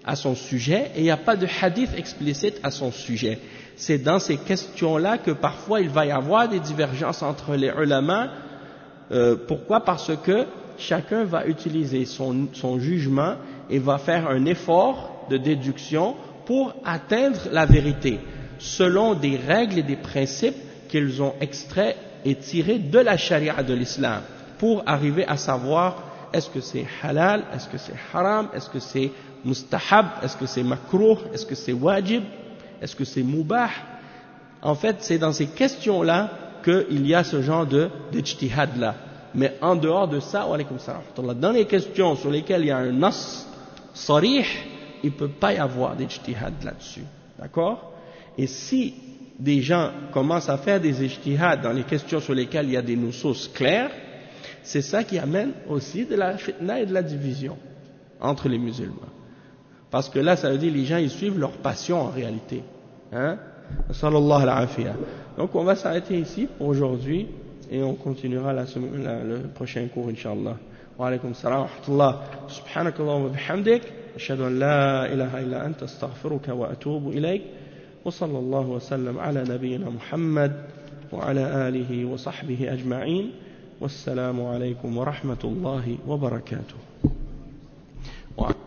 à son sujet et il n'y a pas de hadith explicite à son sujet. C'est dans ces questions-là que parfois il va y avoir des divergences entre les ulama. Pourquoi? Parce que chacun va utiliser son jugement et va faire un effort de déduction pour atteindre la vérité, selon des règles et des principes qu'ils ont extraits et tirés de la charia de l'islam, pour arriver à savoir est-ce que c'est halal, est-ce que c'est haram, est-ce que c'est mustahab, est-ce que c'est makruh, est-ce que c'est wajib, est-ce que c'est mubah. En fait, c'est dans ces questions-là qu'il y a ce genre d'ijtihad-là. Mais en dehors de ça, dans les questions sur lesquelles il y a un nas sarih, il ne peut pas y avoir d'ijtihad là-dessus. D'accord? Et si des gens commencent à faire des ijtihad dans les questions sur lesquelles il y a des nusus clairs, c'est ça qui amène aussi de la fitna et de la division entre les musulmans. Parce que là, ça veut dire que les gens, ils suivent leur passion en réalité. Hein? Sallallahu alayhi. Donc on va s'arrêter ici pour aujourd'hui et on continuera le prochain cours, Inch'Allah. Wa alaykum salam wa rahmatullah. Subhanakallah wa bihamdik. Ashhadu an la ilaha illa anta astaghfiruka wa atubu ilayk. Wa sallallahu wa sallam ala nabiyyina Muhammad wa ala alihi wa sahbihi ajma'in. Wassalamu alaykum wa rahmatullahi wa barakatuh.